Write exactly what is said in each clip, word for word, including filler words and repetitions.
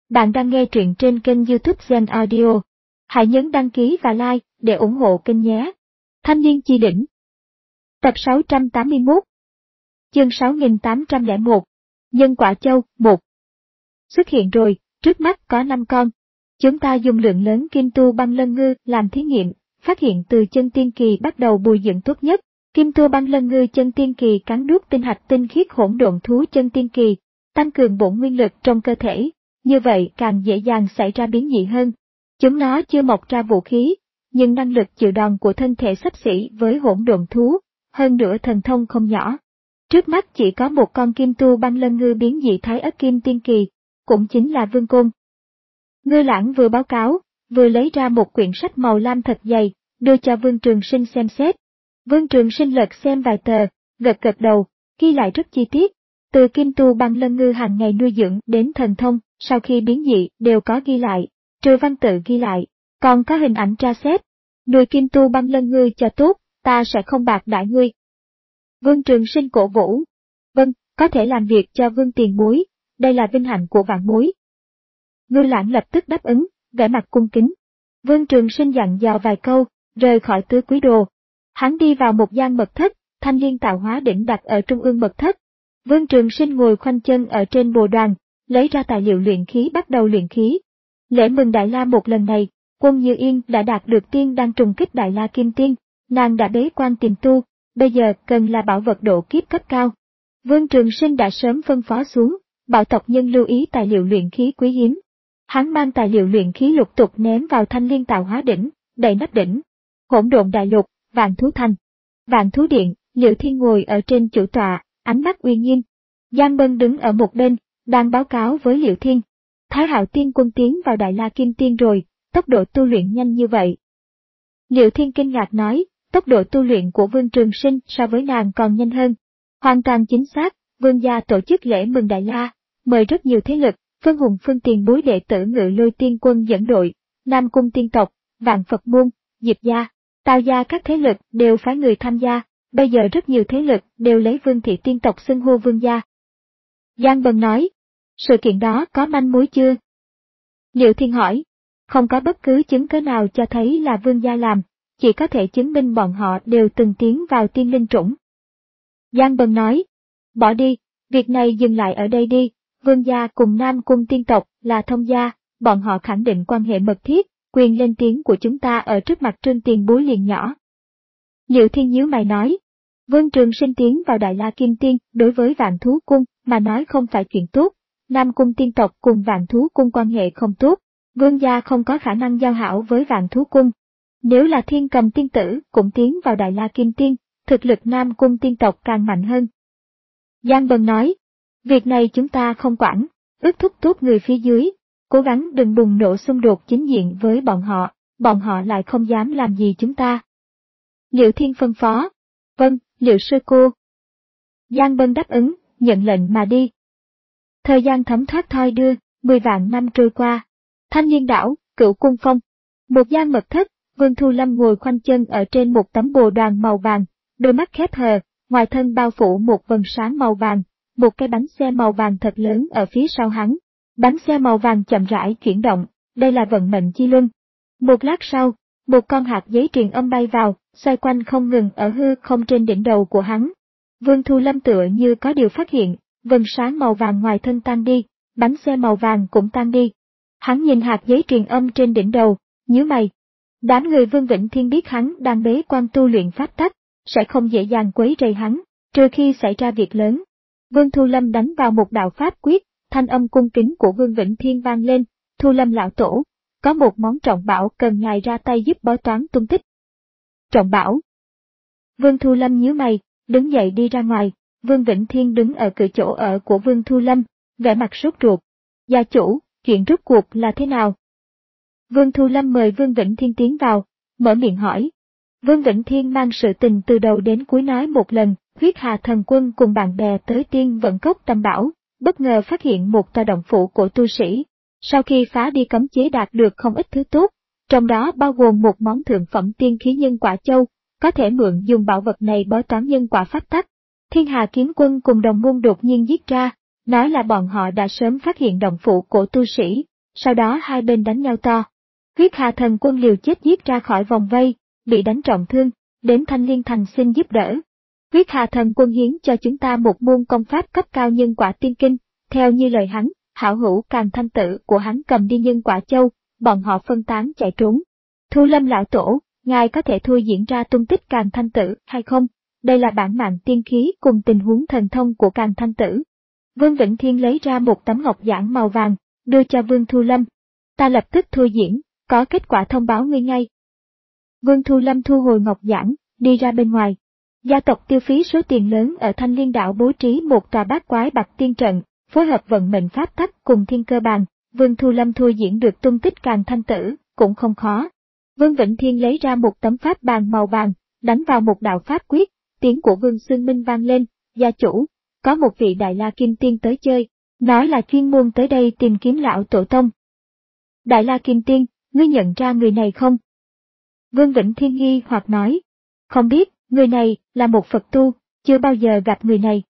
Bạn đang nghe truyện trên kênh YouTube Zen Audio. Hãy nhấn đăng ký và like để ủng hộ kênh nhé. Thanh niên chi đỉnh. Tập sáu trăm tám mươi mốt. Chương sáu nghìn tám trăm lẻ một. Nhân quả châu, một. Xuất hiện rồi, trước mắt có năm con. Chúng ta dùng lượng lớn kim tu băng lân ngư làm thí nghiệm, phát hiện từ chân tiên kỳ bắt đầu bồi dưỡng tốt nhất. Kim tu băng lân ngư chân tiên kỳ cắn nuốt tinh hạch tinh khiết hỗn độn thú chân tiên kỳ, tăng cường bổn nguyên lực trong cơ thể. Như vậy càng dễ dàng xảy ra biến dị hơn. Chúng nó chưa mọc ra vũ khí, nhưng năng lực chịu đòn của thân thể xấp xỉ với hỗn độn thú, hơn nữa thần thông không nhỏ. Trước mắt chỉ có một con kim tu băng lân ngư biến dị thái ất kim tiên kỳ, cũng chính là Vương Côn. Ngư Lãng vừa báo cáo, vừa lấy ra một quyển sách màu lam thật dày, đưa cho Vương Trường Sinh xem xét. Vương Trường Sinh lật xem vài tờ, gật gật đầu, ghi lại rất chi tiết. Từ kim tu băng lân ngư hàng ngày nuôi dưỡng đến thần thông, sau khi biến dị đều có ghi lại, trừ văn tự ghi lại, còn có hình ảnh tra xét. Nuôi kim tu băng lân ngư cho tốt, ta sẽ không bạc đãi ngươi. Vương Trường Sinh cổ vũ. Vâng, có thể làm việc cho Vương tiền bối, đây là vinh hạnh của vạn bối. Ngư Lãng lập tức đáp ứng, vẻ mặt cung kính. Vương Trường Sinh dặn dò vài câu, rời khỏi tứ quý đồ. Hắn đi vào một gian mật thất, thanh liên tạo hóa đỉnh đặt ở trung ương mật thất. Vương Trường Sinh ngồi khoanh chân ở trên bồ đoàn, lấy ra tài liệu luyện khí bắt đầu luyện khí. Lễ mừng Đại La một lần này, Quân Như Yên đã đạt được tiên đang trùng kích Đại La Kim Tiên, nàng đã bế quan tìm tu, bây giờ cần là bảo vật độ kiếp cấp cao. Vương Trường Sinh đã sớm phân phó xuống, bảo tộc nhân lưu ý tài liệu luyện khí quý hiếm. Hắn mang tài liệu luyện khí lục tục ném vào thanh liên tạo hóa đỉnh, đầy nắp đỉnh. Hỗn độn đại lục, Vạn Thú Thành, Vạn Thú Điện, Liễu Thiên ngồi ở trên chủ tọa, ánh mắt uy nghiêm. Giang Bân đứng ở một bên, đang báo cáo với Liễu Thiên. Thái Hạo Tiên Quân tiến vào Đại La Kim Tiên rồi, tốc độ tu luyện nhanh như vậy. Liễu Thiên kinh ngạc nói, tốc độ tu luyện của Vương Trường Sinh so với nàng còn nhanh hơn. Hoàn toàn chính xác, Vương gia tổ chức lễ mừng Đại La, mời rất nhiều thế lực, phân hùng phương tiền bối đệ tử Ngự Lôi Tiên Quân dẫn đội, Nam Cung tiên tộc, Vạn Phật môn, Diệp gia, Tào gia các thế lực đều phái người tham gia, bây giờ rất nhiều thế lực đều lấy Vương thị tiên tộc xưng hô Vương gia. Giang Bân nói, sự kiện đó có manh mối chưa? Liễu Thiên hỏi, không có bất cứ chứng cứ nào cho thấy là Vương gia làm, chỉ có thể chứng minh bọn họ đều từng tiến vào tiên linh chủng. Giang Bân nói, bỏ đi, việc này dừng lại ở đây đi, Vương gia cùng Nam Cung tiên tộc là thông gia, bọn họ khẳng định quan hệ mật thiết, quyền lên tiếng của chúng ta ở trước mặt Trương tiền bối liền nhỏ. Liễu Thiên nhíu mày nói, Vương Trường Sinh tiến vào Đại La Kim Tiên đối với Vạn Thú Cung mà nói không phải chuyện tốt, Nam Cung tiên tộc cùng Vạn Thú Cung quan hệ không tốt, Vương gia không có khả năng giao hảo với Vạn Thú Cung. Nếu là Thiên Cầm tiên tử cũng tiến vào Đại La Kim Tiên, thực lực Nam Cung tiên tộc càng mạnh hơn. Giang Bân nói, việc này chúng ta không quản, ước thúc tốt người phía dưới, cố gắng đừng bùng nổ xung đột chính diện với bọn họ, bọn họ lại không dám làm gì chúng ta. Liễu Thiên phân phó, vâng, Liễu sư cô. Giang Bân đáp ứng, nhận lệnh mà đi. Thời gian thấm thoát thoi đưa, mười vạn năm trôi qua. Thanh Liên đảo, Cửu Cung Phong. Một gian mật thất, Vương Thu Lâm ngồi khoanh chân ở trên một tấm bồ đoàn màu vàng, đôi mắt khép hờ, ngoài thân bao phủ một vầng sáng màu vàng, một cái bánh xe màu vàng thật lớn ở phía sau hắn. Bánh xe màu vàng chậm rãi chuyển động, đây là vận mệnh chi luân. Một lát sau, một con hạt giấy truyền âm bay vào, xoay quanh không ngừng ở hư không trên đỉnh đầu của hắn. Vương Thu Lâm tựa như có điều phát hiện, vầng sáng màu vàng ngoài thân tan đi, bánh xe màu vàng cũng tan đi. Hắn nhìn hạt giấy truyền âm trên đỉnh đầu, nhíu mày. Đám người Vương Vĩnh Thiên biết hắn đang bế quan tu luyện pháp tắc, sẽ không dễ dàng quấy rầy hắn, trừ khi xảy ra việc lớn. Vương Thu Lâm đánh vào một đạo pháp quyết, thanh âm cung kính của Vương Vĩnh Thiên vang lên, Thu Lâm lão tổ, có một món trọng bảo cần ngài ra tay giúp bói toán tung tích. Trọng bảo. Vương Thu Lâm nhíu mày, đứng dậy đi ra ngoài, Vương Vĩnh Thiên đứng ở cửa chỗ ở của Vương Thu Lâm, vẻ mặt sốt ruột. Gia chủ, chuyện rốt cuộc là thế nào? Vương Thu Lâm mời Vương Vĩnh Thiên tiến vào, mở miệng hỏi. Vương Vĩnh Thiên mang sự tình từ đầu đến cuối nói một lần, Huyết Hà Thần Quân cùng bạn bè tới Tiên Vận Cốc Tam Bảo, bất ngờ phát hiện một tòa động phủ của tu sĩ. Sau khi phá đi cấm chế đạt được không ít thứ tốt, trong đó bao gồm một món thượng phẩm tiên khí nhân quả châu, có thể mượn dùng bảo vật này bói toán nhân quả pháp tắc. Thiên Hà Kiếm Quân cùng đồng môn đột nhiên giết ra, nói là bọn họ đã sớm phát hiện động phủ của tu sĩ, sau đó hai bên đánh nhau to. Huyết Hà Thần Quân liều chết giết ra khỏi vòng vây, bị đánh trọng thương, đến Thanh Liên Thành xin giúp đỡ. Huyết Hà Thần Quân hiến cho chúng ta một môn công pháp cấp cao nhân quả tiên kinh, theo như lời hắn, hảo hữu Càn Thanh Tử của hắn cầm đi nhân quả châu, bọn họ phân tán chạy trốn. Thu Lâm lão tổ, ngài có thể thui diễn ra tung tích Càn Thanh Tử hay không? Đây là bản mạng tiên khí cùng tình huống thần thông của Càn Thanh Tử. Vương Vĩnh Thiên lấy ra một tấm ngọc giản màu vàng, đưa cho Vương Thu Lâm. Ta lập tức thui diễn, có kết quả thông báo ngươi ngay. Vương Thu Lâm thu hồi ngọc giản, đi ra bên ngoài. Gia tộc tiêu phí số tiền lớn ở Thanh Liên đảo bố trí một tòa bát quái bạc tiên trận, phối hợp vận mệnh pháp tắc cùng thiên cơ bàn, Vương Thu Lâm thui diễn được tung tích Càn Thanh Tử, cũng không khó. Vương Vĩnh Thiên lấy ra một tấm pháp bàn màu vàng, đánh vào một đạo pháp quyết, tiếng của Vương Xương Minh vang lên, gia chủ, có một vị Đại La Kim Tiên tới chơi, nói là chuyên môn tới đây tìm kiếm lão tổ tông. Đại La Kim Tiên, ngươi nhận ra người này không? Vương Vĩnh Thiên nghi hoặc nói, không biết, người này là một Phật tu, chưa bao giờ gặp người này.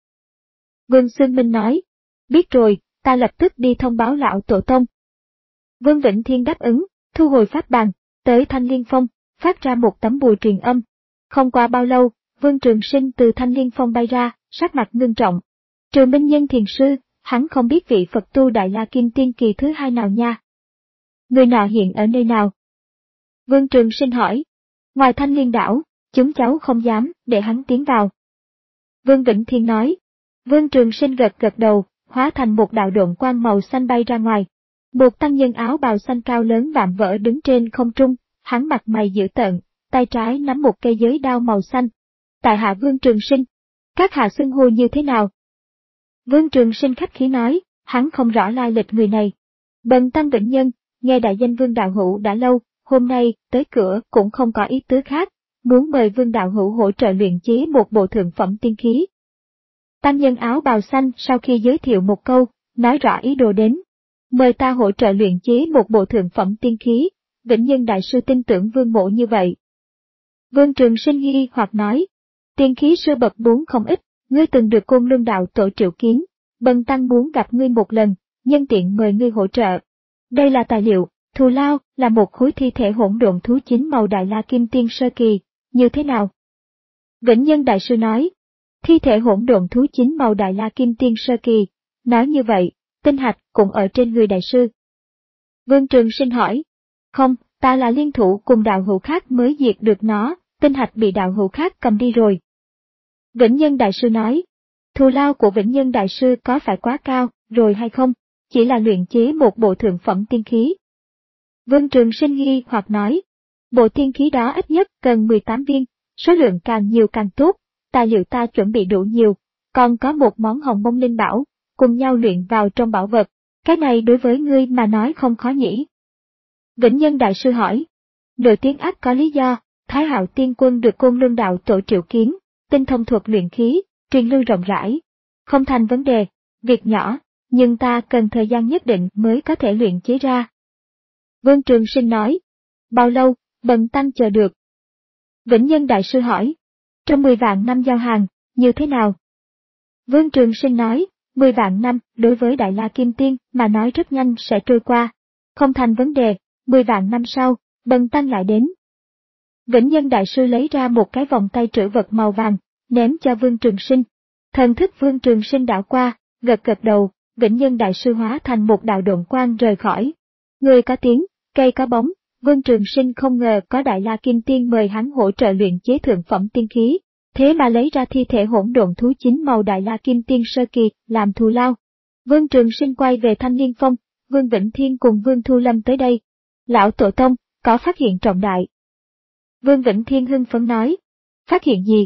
Vương Xương Minh nói, biết rồi, ta lập tức đi thông báo lão tổ tông. Vương Vĩnh Thiên đáp ứng, thu hồi pháp bàn, tới Thanh Liên Phong, phát ra một tấm bùa truyền âm. Không qua bao lâu, Vương Trường Sinh từ Thanh Liên Phong bay ra, sắc mặt ngưng trọng. Trừ Minh Nhân thiền sư, hắn không biết vị Phật tu Đại La Kim Tiên kỳ thứ hai nào nha. Người nọ hiện ở nơi nào? Vương Trường Sinh hỏi. Ngoài Thanh Liên đảo, chúng cháu không dám để hắn tiến vào. Vương Vĩnh Thiên nói. Vương Trường Sinh gật gật đầu, hóa thành một đạo độn quang màu xanh bay ra ngoài. Một tăng nhân áo bào xanh cao lớn vạm vỡ đứng trên không trung, hắn mặt mày dữ tợn, tay trái nắm một cây giới đao màu xanh. Tại hạ Vương Trường Sinh, các hạ xưng hô như thế nào? Vương Trường Sinh khách khí nói, hắn không rõ lai lịch người này. Bần tăng Vĩnh Nhân, nghe đại danh Vương đạo hữu đã lâu, hôm nay tới cửa cũng không có ý tứ khác, muốn mời Vương đạo hữu hỗ trợ luyện chế một bộ thượng phẩm tiên khí. Tăng nhân áo bào xanh sau khi giới thiệu một câu, nói rõ ý đồ đến. Mời ta hỗ trợ luyện chế một bộ thượng phẩm tiên khí, Vĩnh Nhân đại sư tin tưởng Vương mộ như vậy. Vương Trường Sinh nghi hoặc nói, tiên khí sư bậc bốn không ít, ngươi từng được Côn Luân đạo tổ triệu kiến, bần tăng muốn gặp ngươi một lần, nhân tiện mời ngươi hỗ trợ. Đây là tài liệu, thù lao là một khối thi thể hỗn độn thú chính màu Đại La Kim Tiên sơ kỳ, như thế nào? Vĩnh Nhân đại sư nói, thi thể hỗn độn thú chính màu Đại La Kim Tiên sơ kỳ, nói như vậy, tinh hạch cũng ở trên người đại sư. Vương Trường Sinh hỏi, không, ta là liên thủ cùng đạo hữu khác mới diệt được nó, tinh hạch bị đạo hữu khác cầm đi rồi. Vĩnh Nhân đại sư nói, thù lao của Vĩnh Nhân đại sư có phải quá cao rồi hay không, chỉ là luyện chế một bộ thượng phẩm tiên khí. Vương Trường Sinh nghi hoặc nói, bộ tiên khí đó ít nhất cần mười tám viên, số lượng càng nhiều càng tốt, tài liệu ta chuẩn bị đủ nhiều, còn có một món hồng mông linh bảo, cùng nhau luyện vào trong bảo vật, cái này đối với ngươi mà nói không khó nhỉ. Vĩnh Nhân đại sư hỏi, nổi tiếng ắt có lý do, Thái Hạo Tiên Quân được Côn Luân đạo tổ triệu kiến, tinh thông thuật luyện khí, truyền lưu rộng rãi, không thành vấn đề, việc nhỏ, nhưng ta cần thời gian nhất định mới có thể luyện chế ra. Vương Trường Sinh nói, bao lâu, bần tăng chờ được. Vĩnh Nhân đại sư hỏi, trong mười vạn năm giao hàng, như thế nào? Vương Trường Sinh nói, mười vạn năm đối với Đại La Kim Tiên mà nói rất nhanh sẽ trôi qua, không thành vấn đề, mười vạn năm sau, bần tăng lại đến. Vĩnh Nhân đại sư lấy ra một cái vòng tay trữ vật màu vàng, ném cho Vương Trường Sinh. Thần thức Vương Trường Sinh đảo qua, gật gật đầu, Vĩnh Nhân đại sư hóa thành một đạo độn quang rời khỏi. Người có tiếng, cây có bóng, Vương Trường Sinh không ngờ có Đại La Kim Tiên mời hắn hỗ trợ luyện chế thượng phẩm tiên khí, thế mà lấy ra thi thể hỗn độn thú chính màu Đại La Kim Tiên sơ kỳ làm thù lao. Vương Trường Sinh quay về Thanh Liên Phong, Vương Vĩnh Thiên cùng Vương Thu Lâm tới đây. Lão tổ tông, có phát hiện trọng đại. Vương Vĩnh Thiên hưng phấn nói, phát hiện gì?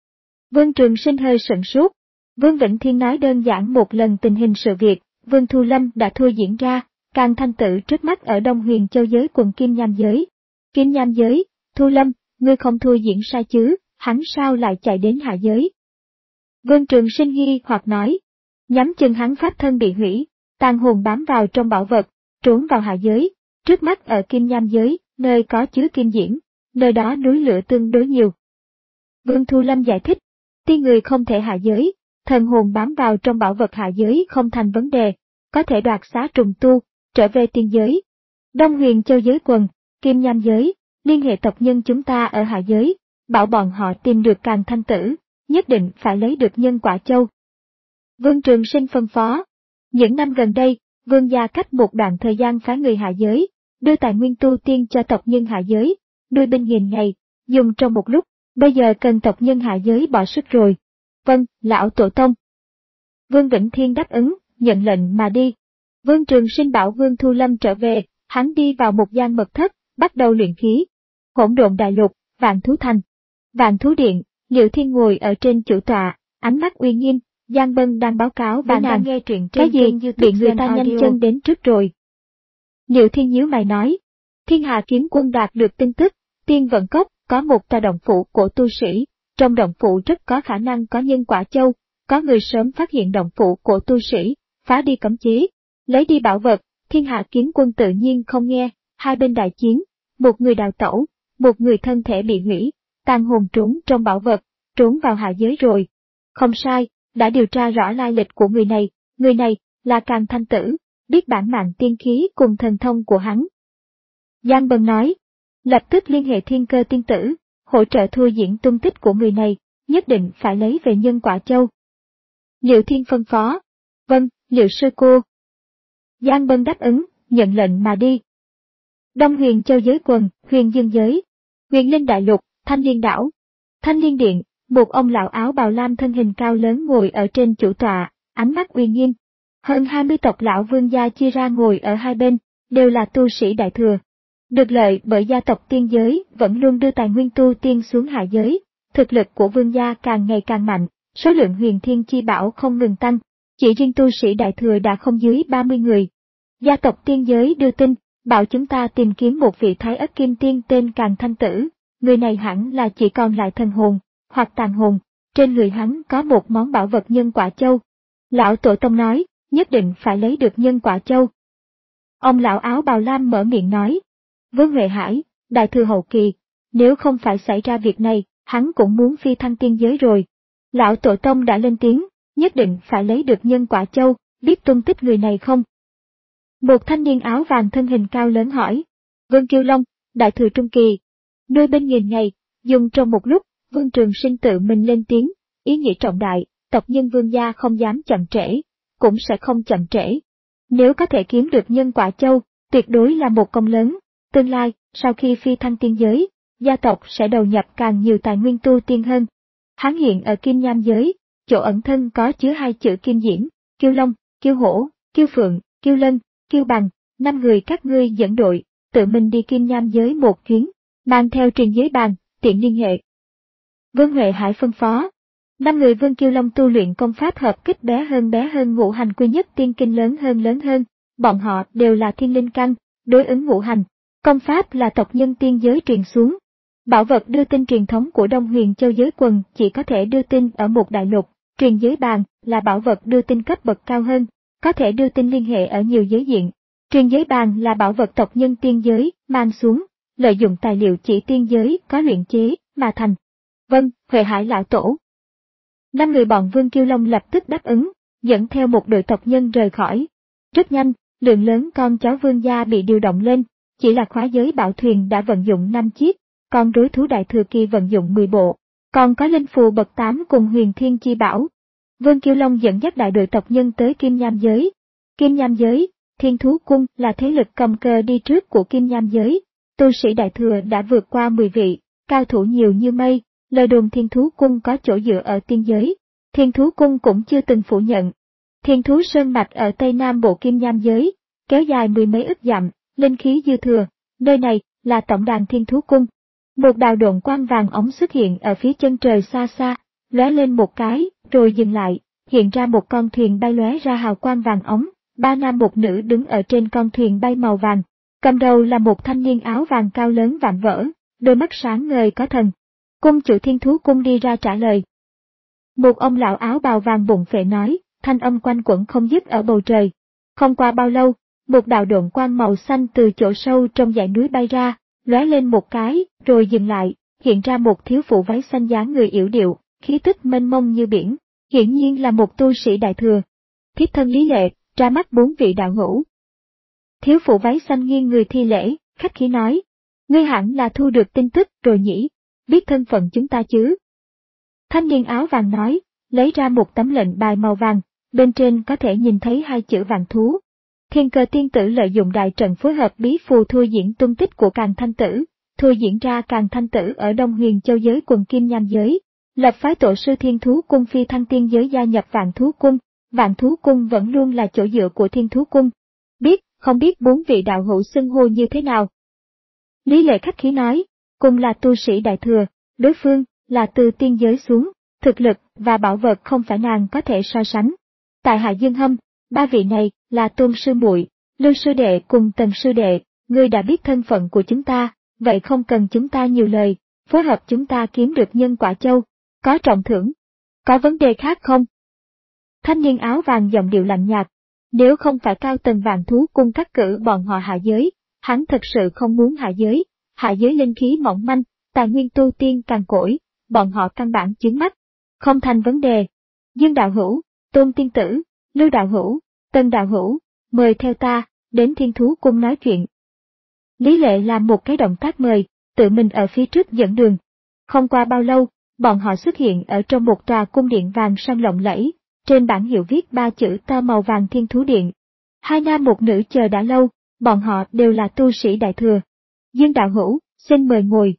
Vương Trường Sinh hơi sửng sốt. Vương Vĩnh Thiên nói đơn giản một lần tình hình sự việc, Vương Thu Lâm đã thua diễn ra, Càn Thanh Tử trước mắt ở Đông Huyền Châu giới quần Kim Nham giới. Kim Nham giới, Thu Lâm, ngươi không thua diễn sai chứ, hắn sao lại chạy đến hạ giới? Vương Trường Sinh nghi hoặc nói, nhắm chừng hắn pháp thân bị hủy, tàn hồn bám vào trong bảo vật, trốn vào hạ giới, trước mắt ở Kim Nham giới, nơi có chứa kim diễn, nơi đó núi lửa tương đối nhiều. Vương Thu Lâm giải thích, tuy người không thể hạ giới, thần hồn bám vào trong bảo vật hạ giới không thành vấn đề, có thể đoạt xá trùng tu, trở về tiên giới. Đông Huyền Châu giới quần, Kim Nham giới, liên hệ tộc nhân chúng ta ở hạ giới, bảo bọn họ tìm được Càn Thanh Tử, nhất định phải lấy được Nhân Quả Châu. Vương Trường Sinh phân phó. Những năm gần đây, Vương gia cách một đoạn thời gian phái người hạ giới, đưa tài nguyên tu tiên cho tộc nhân hạ giới, nuôi binh nghìn ngày, dùng trong một lúc, bây giờ cần tộc nhân hạ giới bỏ sức rồi. Vâng, lão tổ tông. Vương Vĩnh Thiên đáp ứng, nhận lệnh mà đi. Vương Trường Sinh bảo Vương Thu Lâm trở về, hắn đi vào một gian mật thất, bắt đầu luyện khí. Hỗn Độn Đại Lục, Vạn Thú Thành, Vạn Thú Điện, Liệu Thiên ngồi ở trên chủ tọa, ánh mắt uy nghiêm. Giang Bân đang báo cáo với nàng, nghe truyện cái gì bị người ta nhanh chân đến trước rồi. Liệu Thiên nhíu mày nói, Thiên Hà Kiếm Quân đạt được tin tức, Tiên Vận Cốc có một tòa động phủ của tu sĩ, trong động phủ rất có khả năng có Nhân Quả Châu, có người sớm phát hiện động phủ của tu sĩ, phá đi cấm chế, lấy đi bảo vật. Thiên Hà Kiếm Quân tự nhiên không nghe, hai bên đại chiến, một người đào tẩu, một người thân thể bị hủy, tàn hồn trốn trong bảo vật, trốn vào hạ giới rồi. Không sai, đã điều tra rõ lai lịch của người này, người này là Càn Thanh Tử, biết bản mạng tiên khí cùng thần thông của hắn. Giang Bân nói, lập tức liên hệ Thiên Cơ tiên tử, hỗ trợ thua diễn tung tích của người này, nhất định phải lấy về Nhân Quả Châu. Liệu Thiên phân phó, vâng, Liệu sư cô. Giang Bân đáp ứng, nhận lệnh mà đi. Đông Huyền Châu giới quần, Huyền Dương giới, Huyền Linh Đại Lục, Thanh Liên Đảo, Thanh Liên Điện, một ông lão áo bào lam thân hình cao lớn ngồi ở trên chủ tọa, ánh mắt uy nghiêm. Hơn hai mươi tộc lão vương gia chia ra ngồi ở hai bên, đều là tu sĩ đại thừa. Được lợi bởi gia tộc tiên giới vẫn luôn đưa tài nguyên tu tiên xuống hạ giới, thực lực của vương gia càng ngày càng mạnh, số lượng huyền thiên chi bảo không ngừng tăng, chỉ riêng tu sĩ đại thừa đã không dưới ba mươi người. Gia tộc tiên giới đưa tin, bảo chúng ta tìm kiếm một vị thái ất kim tiên tên Càn Thanh Tử, người này hẳn là chỉ còn lại thần hồn, hoặc tàn hồn, trên người hắn có một món bảo vật Nhân Quả Châu. Lão Tổ Tông nói, nhất định phải lấy được Nhân Quả Châu. Ông lão áo bào lam mở miệng nói, Vương Huệ Hải, đại thừa hậu kỳ, nếu không phải xảy ra việc này, hắn cũng muốn phi thăng tiên giới rồi. Lão Tổ Tông đã lên tiếng, nhất định phải lấy được Nhân Quả Châu, biết tung tích người này không? Một thanh niên áo vàng thân hình cao lớn hỏi, Vương Kiêu Long, đại thừa trung kỳ, nuôi bên nghìn ngày, dùng trong một lúc. Vương Trường Sinh tự mình lên tiếng, ý nghĩa trọng đại, tộc nhân vương gia không dám chậm trễ, cũng sẽ không chậm trễ. Nếu có thể kiếm được Nhân Quả Châu, tuyệt đối là một công lớn, tương lai, sau khi phi thăng tiên giới, gia tộc sẽ đầu nhập càng nhiều tài nguyên tu tiên hơn. Hắn hiện ở Kim Nham giới, chỗ ẩn thân có chứa hai chữ Kim Diễm, Kiêu Long, Kiêu Hổ, Kiêu Phượng, Kiêu Lân, Kiêu Bằng, năm người các ngươi dẫn đội, tự mình đi Kim Nham giới một chuyến, mang theo truyền giới bàn, tiện liên hệ. Vương Huệ Hải phân phó. Năm người Vương Kiêu Long tu luyện công pháp hợp kích bé hơn bé hơn ngũ hành quy nhất tiên kinh lớn hơn lớn hơn, bọn họ đều là thiên linh căn, đối ứng ngũ hành. Công pháp là tộc nhân tiên giới truyền xuống. Bảo vật đưa tin truyền thống của Đông Huyền Châu giới quần chỉ có thể đưa tin ở một đại lục, truyền giới bàn là bảo vật đưa tin cấp bậc cao hơn, có thể đưa tin liên hệ ở nhiều giới diện. Truyền giới bàn là bảo vật tộc nhân tiên giới mang xuống, lợi dụng tài liệu chỉ tiên giới có luyện chế mà thành. Vâng, Huệ Hải lão tổ. Năm người bọn Vương Kiêu Long lập tức đáp ứng, dẫn theo một đội tộc nhân rời khỏi. Rất nhanh, lượng lớn con cháu vương gia bị điều động lên, chỉ là khóa giới bảo thuyền đã vận dụng năm chiếc, con rối thú đại thừa kỳ vận dụng mười bộ, còn có linh phù bậc tám cùng huyền thiên chi bảo. Vương Kiêu Long dẫn dắt đại đội tộc nhân tới Kim Nham giới. Kim Nham giới, Thiên Thú Cung là thế lực cầm cờ đi trước của Kim Nham giới, tu sĩ đại thừa đã vượt qua mười vị, cao thủ nhiều như mây. Lời đồn Thiên Thú Cung có chỗ dựa ở tiên giới, Thiên Thú Cung cũng chưa từng phủ nhận. Thiên Thú Sơn Mạch ở Tây Nam Bộ Kim Nham giới, kéo dài mười mấy ức dặm, linh khí dư thừa, nơi này là tổng đàn Thiên Thú Cung. Một đạo độn quang vàng ống xuất hiện ở phía chân trời xa xa, lóe lên một cái, rồi dừng lại, hiện ra một con thuyền bay lóe ra hào quang vàng ống, ba nam một nữ đứng ở trên con thuyền bay màu vàng, cầm đầu là một thanh niên áo vàng cao lớn vạm vỡ, đôi mắt sáng ngời có thần. Cung chủ Thiên Thú Cung đi ra trả lời. Một ông lão áo bào vàng bụng phệ nói, thanh âm quanh quẩn không dứt ở bầu trời. Không qua bao lâu, một đạo độn quang màu xanh từ chỗ sâu trong dãy núi bay ra, lóe lên một cái, rồi dừng lại, hiện ra một thiếu phụ váy xanh dáng người yểu điệu, khí tức mênh mông như biển, hiển nhiên là một tu sĩ đại thừa. Thiếp thân Lý Lệ, ra mắt bốn vị đạo hữu. Thiếu phụ váy xanh nghiêng người thi lễ, khách khí nói. Ngươi hẳn là thu được tin tức rồi nhỉ, biết thân phận chúng ta chứ? Thanh niên áo vàng nói, lấy ra một tấm lệnh bài màu vàng, bên trên có thể nhìn thấy hai chữ vạn thú. Thiên Cơ tiên tử lợi dụng đại trận phối hợp bí phù thôi diễn tung tích của Càn Thanh Tử, thôi diễn ra Càn Thanh Tử ở Đông Huyền Châu giới quần kim nham giới, lập phái tổ sư Thiên Thú Cung phi thăng tiên giới gia nhập Vạn Thú Cung, Vạn Thú Cung vẫn luôn là chỗ dựa của Thiên Thú Cung. Biết, không biết bốn vị đạo hữu xưng hô như thế nào? Lý Lệ khách khí nói, cùng là tu sĩ đại thừa, đối phương là từ tiên giới xuống, thực lực và bảo vật không phải nàng có thể so sánh. Tại Hạ Dương Hâm, ba vị này là Tôn sư muội, Lưu sư đệ cùng Tần sư đệ, ngươi đã biết thân phận của chúng ta, vậy không cần chúng ta nhiều lời, phối hợp chúng ta kiếm được nhân quả châu, có trọng thưởng. Có vấn đề khác không? Thanh niên áo vàng giọng điệu lạnh nhạt, nếu không phải cao tầng Vạn Thú Cung cắt cử bọn họ hạ giới, hắn thật sự không muốn hạ giới, hạ giới linh khí mỏng manh, tài nguyên tu tiên cằn cỗi, bọn họ căn bản chướng mắt. Không thành vấn đề. Dương đạo hữu, Tôn tiên tử, Lưu đạo hữu, Tân đạo hữu, mời theo ta, đến Thiên Thú Cung nói chuyện. Lý Lệ làm một cái động tác mời, tự mình ở phía trước dẫn đường. Không qua bao lâu, bọn họ xuất hiện ở trong một tòa cung điện vàng son lộng lẫy, trên bảng hiệu viết ba chữ to màu vàng Thiên Thú Điện. Hai nam một nữ chờ đã lâu, bọn họ đều là tu sĩ đại thừa. Dương đạo hữu, xin mời ngồi.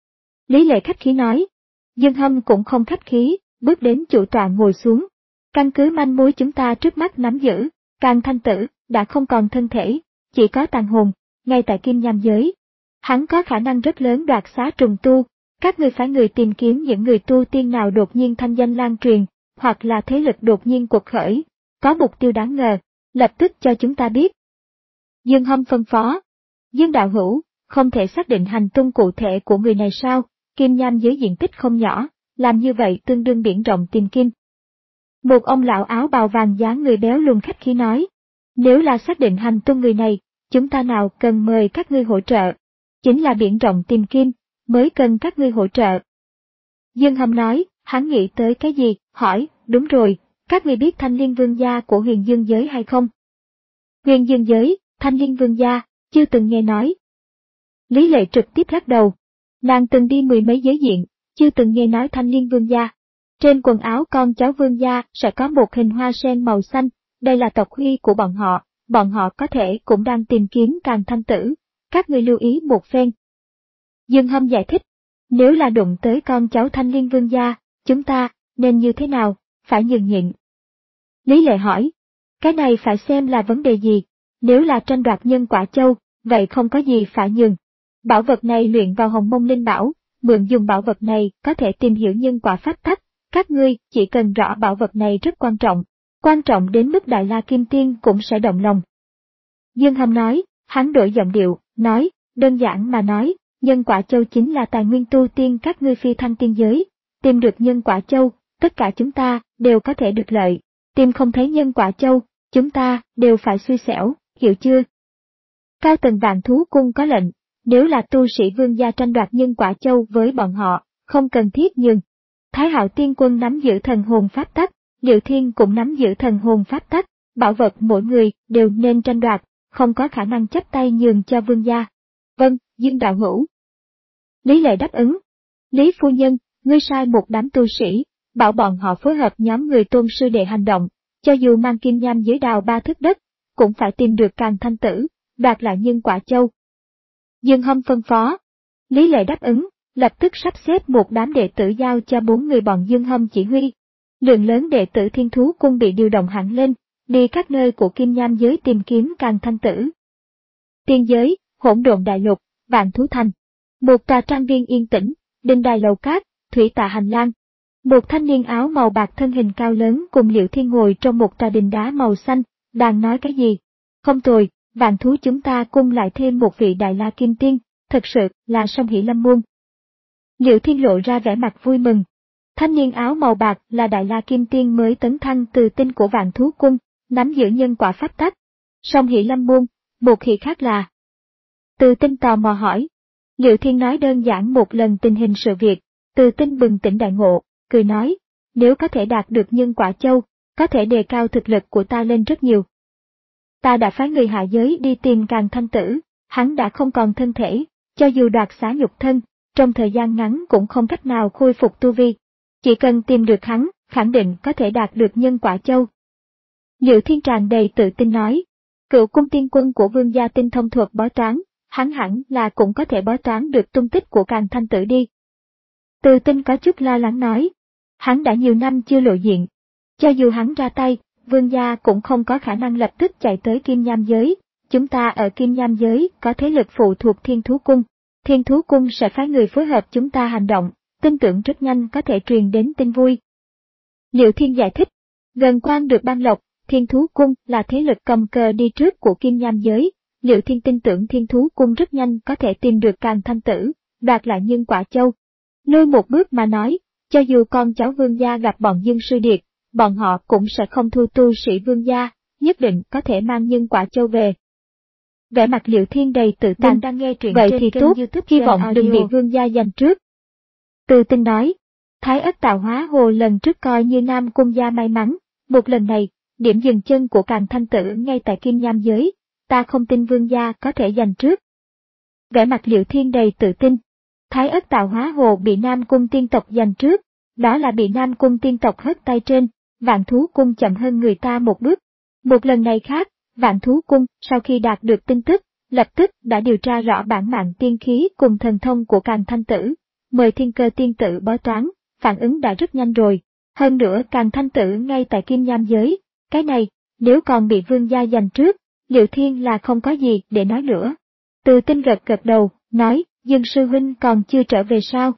Lý Lệ khách khí nói. Dương Hâm cũng không khách khí, bước đến chủ tọa ngồi xuống. Căn cứ manh mối chúng ta trước mắt nắm giữ, Càn Thanh Tử đã không còn thân thể, chỉ có tàn hồn, ngay tại Kim Nham giới. Hắn có khả năng rất lớn đoạt xá trùng tu, các ngươi phải người tìm kiếm những người tu tiên nào đột nhiên thanh danh lan truyền, hoặc là thế lực đột nhiên cuộc khởi, có mục tiêu đáng ngờ, lập tức cho chúng ta biết. Dương Hâm phân phó. Dương đạo hữu, không thể xác định hành tung cụ thể của người này sao? Kim Nham giới diện tích không nhỏ, làm như vậy tương đương biển rộng tìm kim. Một ông lão áo bào vàng dáng người béo lùn khách khí nói, nếu là xác định hành tung người này, chúng ta nào cần mời các ngươi hỗ trợ, chính là biển rộng tìm kim, mới cần các ngươi hỗ trợ. Dương Hâm nói, hắn nghĩ tới cái gì, hỏi, đúng rồi, các ngươi biết Thanh Liên Vương gia của Huyền Dương giới hay không? Huyền Dương giới, Thanh Liên Vương gia, chưa từng nghe nói. Lý Lệ trực tiếp lắc đầu. Nàng từng đi mười mấy giới diện, chưa từng nghe nói Thanh Liên Vương gia. Trên quần áo con cháu vương gia sẽ có một hình hoa sen màu xanh, đây là tộc huy của bọn họ, bọn họ có thể cũng đang tìm kiếm Càn Thanh Tử, các người lưu ý một phen. Dương Hâm giải thích, nếu là đụng tới con cháu Thanh Liên Vương gia, chúng ta nên như thế nào, phải nhường nhịn. Lý Lệ hỏi, cái này phải xem là vấn đề gì, nếu là tranh đoạt nhân quả châu, vậy không có gì phải nhường. Bảo vật này luyện vào Hồng Mông Linh Bảo, mượn dùng bảo vật này có thể tìm hiểu nhân quả pháp tắc, các ngươi chỉ cần rõ bảo vật này rất quan trọng, quan trọng đến mức Đại La Kim Tiên cũng sẽ động lòng. Dương Hâm nói, hắn đổi giọng điệu, nói, đơn giản mà nói, nhân quả châu chính là tài nguyên tu tiên các ngươi phi thăng tiên giới, tìm được nhân quả châu, tất cả chúng ta đều có thể được lợi, tìm không thấy nhân quả châu, chúng ta đều phải xui xẻo, hiểu chưa? Cao tầng Vạn Thú Cung có lệnh, nếu là tu sĩ vương gia tranh đoạt nhân quả châu với bọn họ, không cần thiết nhường. Thái Hạo Tiên Quân nắm giữ thần hồn pháp tắc, Diệu Thiên cũng nắm giữ thần hồn pháp tắc, bảo vật mỗi người đều nên tranh đoạt, không có khả năng chấp tay nhường cho vương gia. Vâng, Dương đạo hữu. Lý Lệ đáp ứng. Lý phu nhân, ngươi sai một đám tu sĩ, bảo bọn họ phối hợp nhóm người Tôn sư đệ hành động, cho dù mang Kim Nham giới đào ba thước đất, cũng phải tìm được Càn Thanh Tử, đoạt lại nhân quả châu. Dương Hâm phân phó. Lý Lệ đáp ứng, lập tức sắp xếp một đám đệ tử giao cho bốn người bọn Dương Hâm chỉ huy. Lượng lớn đệ tử Thiên Thú Cung bị điều động hẳn lên, đi các nơi của Kim Nham giới tìm kiếm Càn Thanh Tử. Tiên giới, Hỗn Độn Đại Lục, Vạn Thú Thành. Một tòa trang viên yên tĩnh, đình đài lầu cát, thủy tạ hành lang. Một thanh niên áo màu bạc thân hình cao lớn cùng Liệu Thiên ngồi trong một tòa đình đá màu xanh, đang nói cái gì? Không tồi, Vạn Thú chúng ta cung lại thêm một vị Đại La Kim Tiên, thật sự là song hỷ lâm môn. Liệu Thiên lộ ra vẻ mặt vui mừng. Thanh niên áo màu bạc là Đại La Kim Tiên mới tấn thăng từ tinh của Vạn Thú Cung, nắm giữ nhân quả pháp tắc. Song hỷ lâm môn, một hỷ khác là. Từ Tinh tò mò hỏi. Liệu Thiên nói đơn giản một lần tình hình sự việc, Từ Tinh bừng tỉnh đại ngộ, cười nói, nếu có thể đạt được nhân quả châu, có thể đề cao thực lực của ta lên rất nhiều. ta đã phái người hạ giới đi tìm Càn Thanh Tử, hắn đã không còn thân thể, cho dù đoạt xá nhục thân, trong thời gian ngắn cũng không cách nào khôi phục tu vi. Chỉ cần tìm được hắn, khẳng định có thể đạt được nhân quả châu. Liệu Thiên tràn đầy tự tin nói, cựu cung tiên quân của vương gia tinh thông thuật bói toán, hắn hẳn là cũng có thể bói toán được tung tích của Càn Thanh Tử đi. Từ Tinh có chút lo lắng nói, hắn đã nhiều năm chưa lộ diện, cho dù hắn ra tay, vương gia cũng không có khả năng lập tức chạy tới Kim Nham giới. Chúng ta ở Kim Nham giới có thế lực phụ thuộc Thiên Thú Cung, Thiên Thú Cung sẽ phái người phối hợp chúng ta hành động, tin tưởng rất nhanh có thể truyền đến tin vui. Liệu Thiên giải thích, gần quan được ban lộc, Thiên Thú Cung là thế lực cầm cờ đi trước của Kim Nham giới, Liệu Thiên tin tưởng Thiên Thú Cung rất nhanh có thể tìm được Càn Thanh Tử, đoạt lại nhân quả châu. Lùi một bước mà nói, cho dù con cháu vương gia gặp bọn Dương Sư Điệt, bọn họ cũng sẽ không thu tu sĩ vương gia, nhất định có thể mang nhân quả châu về. Vẻ mặt Liệu Thiên đầy tự tin, đang nghe truyện vậy thì tốt, hy vọng đừng bị vương gia giành trước. Từ Tinh nói, Thái Ất tạo hóa hồ lần trước coi như Nam Cung gia may mắn, một lần này, điểm dừng chân của Càn Thanh Tử ngay tại Kim Nham giới, ta không tin vương gia có thể giành trước. Vẻ mặt Liệu Thiên đầy tự tin, Thái Ất tạo hóa hồ bị Nam Cung tiên tộc giành trước, đó là bị Nam Cung tiên tộc hất tay trên, Vạn Thú Cung chậm hơn người ta một bước. Một lần này khác, Vạn Thú Cung, sau khi đạt được tin tức, lập tức đã điều tra rõ bản mạng tiên khí cùng thần thông của Càn Thanh Tử, mời Thiên Cơ tiên tử bói toán, phản ứng đã rất nhanh rồi. Hơn nữa Càn Thanh Tử ngay tại Kim Nham giới, cái này, nếu còn bị vương gia giành trước, Liệu Thiên là không có gì để nói nữa. Từ Tinh gật gật đầu, nói, Dương sư huynh còn chưa trở về sao?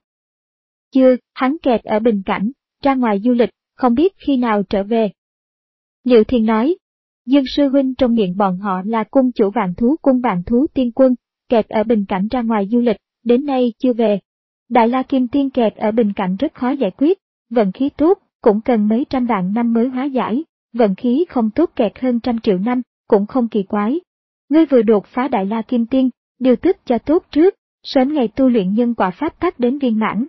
Chưa, hắn kẹt ở Bình Cảnh, ra ngoài du lịch, không biết khi nào trở về. Liệu Thiên nói, Dương sư huynh trong miệng bọn họ là cung chủ Vạn Thú Cung Vạn Thú Tiên Quân, kẹt ở Bình Cảnh ra ngoài du lịch, đến nay chưa về. Đại La Kim Tiên kẹt ở Bình Cảnh rất khó giải quyết, vận khí tốt, cũng cần mấy trăm vạn năm mới hóa giải, vận khí không tốt kẹt hơn trăm triệu năm, cũng không kỳ quái. Ngươi vừa đột phá Đại La Kim Tiên, điều tức cho tốt trước, sớm ngày tu luyện nhân quả pháp tắc đến viên mãn.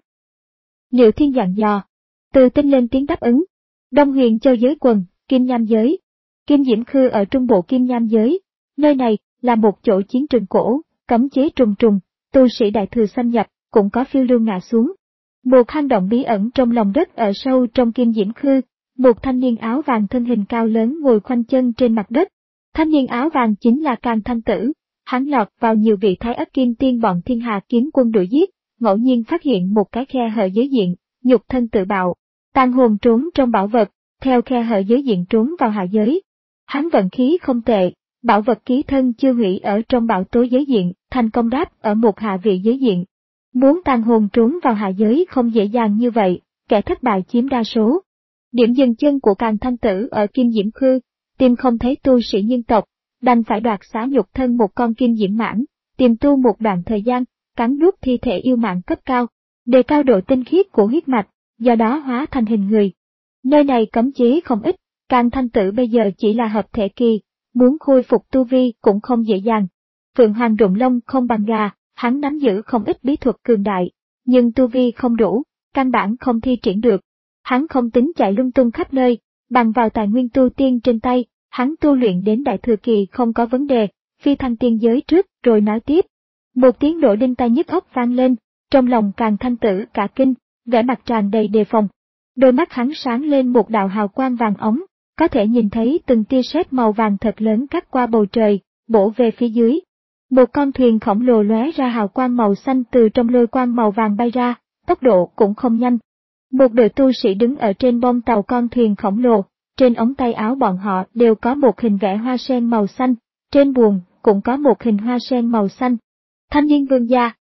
Liệu Thiên dặn dò, Từ Tinh lên tiếng đáp ứng. Đông Huyền Châu giới quần, Kim Nham giới. Kim Diễm Khư ở trung bộ Kim Nham giới, nơi này là một chỗ chiến trường cổ, cấm chế trùng trùng, tu sĩ đại thừa xâm nhập, cũng có phiêu lưu ngã xuống. Một hang động bí ẩn trong lòng đất ở sâu trong Kim Diễm Khư, một thanh niên áo vàng thân hình cao lớn ngồi khoanh chân trên mặt đất. Thanh niên áo vàng chính là Càn Thanh Tử, hắn lọt vào nhiều vị Thái Ất Kim Tiên bọn Thiên Hà Kiếm Quân đuổi giết, ngẫu nhiên phát hiện một cái khe hở giới diện, nhục thân tự bạo, tàn hồn trốn trong bảo vật, theo khe hở giới diện trốn vào hạ giới. Hắn vận khí không tệ, bảo vật ký thân chưa hủy ở trong bảo tối giới diện, thành công đáp ở một hạ vị giới diện. Muốn tàn hồn trốn vào hạ giới không dễ dàng như vậy, kẻ thất bại chiếm đa số. Điểm dừng chân của Càn Thanh Tử ở Kim Diễm Khư, tìm không thấy tu sĩ nhân tộc, đành phải đoạt xá nhục thân một con kim diễm mãng, tìm tu một đoạn thời gian, cắn nuốt thi thể yêu mạng cấp cao, đề cao độ tinh khiết của huyết mạch, do đó hóa thành hình người. Nơi này cấm chế không ít, Càn Thanh Tử bây giờ chỉ là hợp thể kỳ, muốn khôi phục tu vi cũng không dễ dàng. Phượng Hoàng rụng lông không bằng gà, hắn nắm giữ không ít bí thuật cường đại, nhưng tu vi không đủ, căn bản không thi triển được. Hắn không tính chạy lung tung khắp nơi, bằng vào tài nguyên tu tiên trên tay, hắn tu luyện đến đại thừa kỳ không có vấn đề, phi thăng tiên giới trước rồi nói tiếp. Một tiếng nổ đinh tai nhức óc vang lên, trong lòng Càn Thanh Tử cả kinh, vẻ mặt tràn đầy đề phòng. Đôi mắt hắn sáng lên một đạo hào quang vàng óng, có thể nhìn thấy từng tia sét màu vàng thật lớn cắt qua bầu trời, bổ về phía dưới. Một con thuyền khổng lồ lóe ra hào quang màu xanh từ trong lôi quang màu vàng bay ra, tốc độ cũng không nhanh. Một đội tu sĩ đứng ở trên bông tàu con thuyền khổng lồ, trên ống tay áo bọn họ đều có một hình vẽ hoa sen màu xanh, trên buồm cũng có một hình hoa sen màu xanh. Thanh niên vương gia.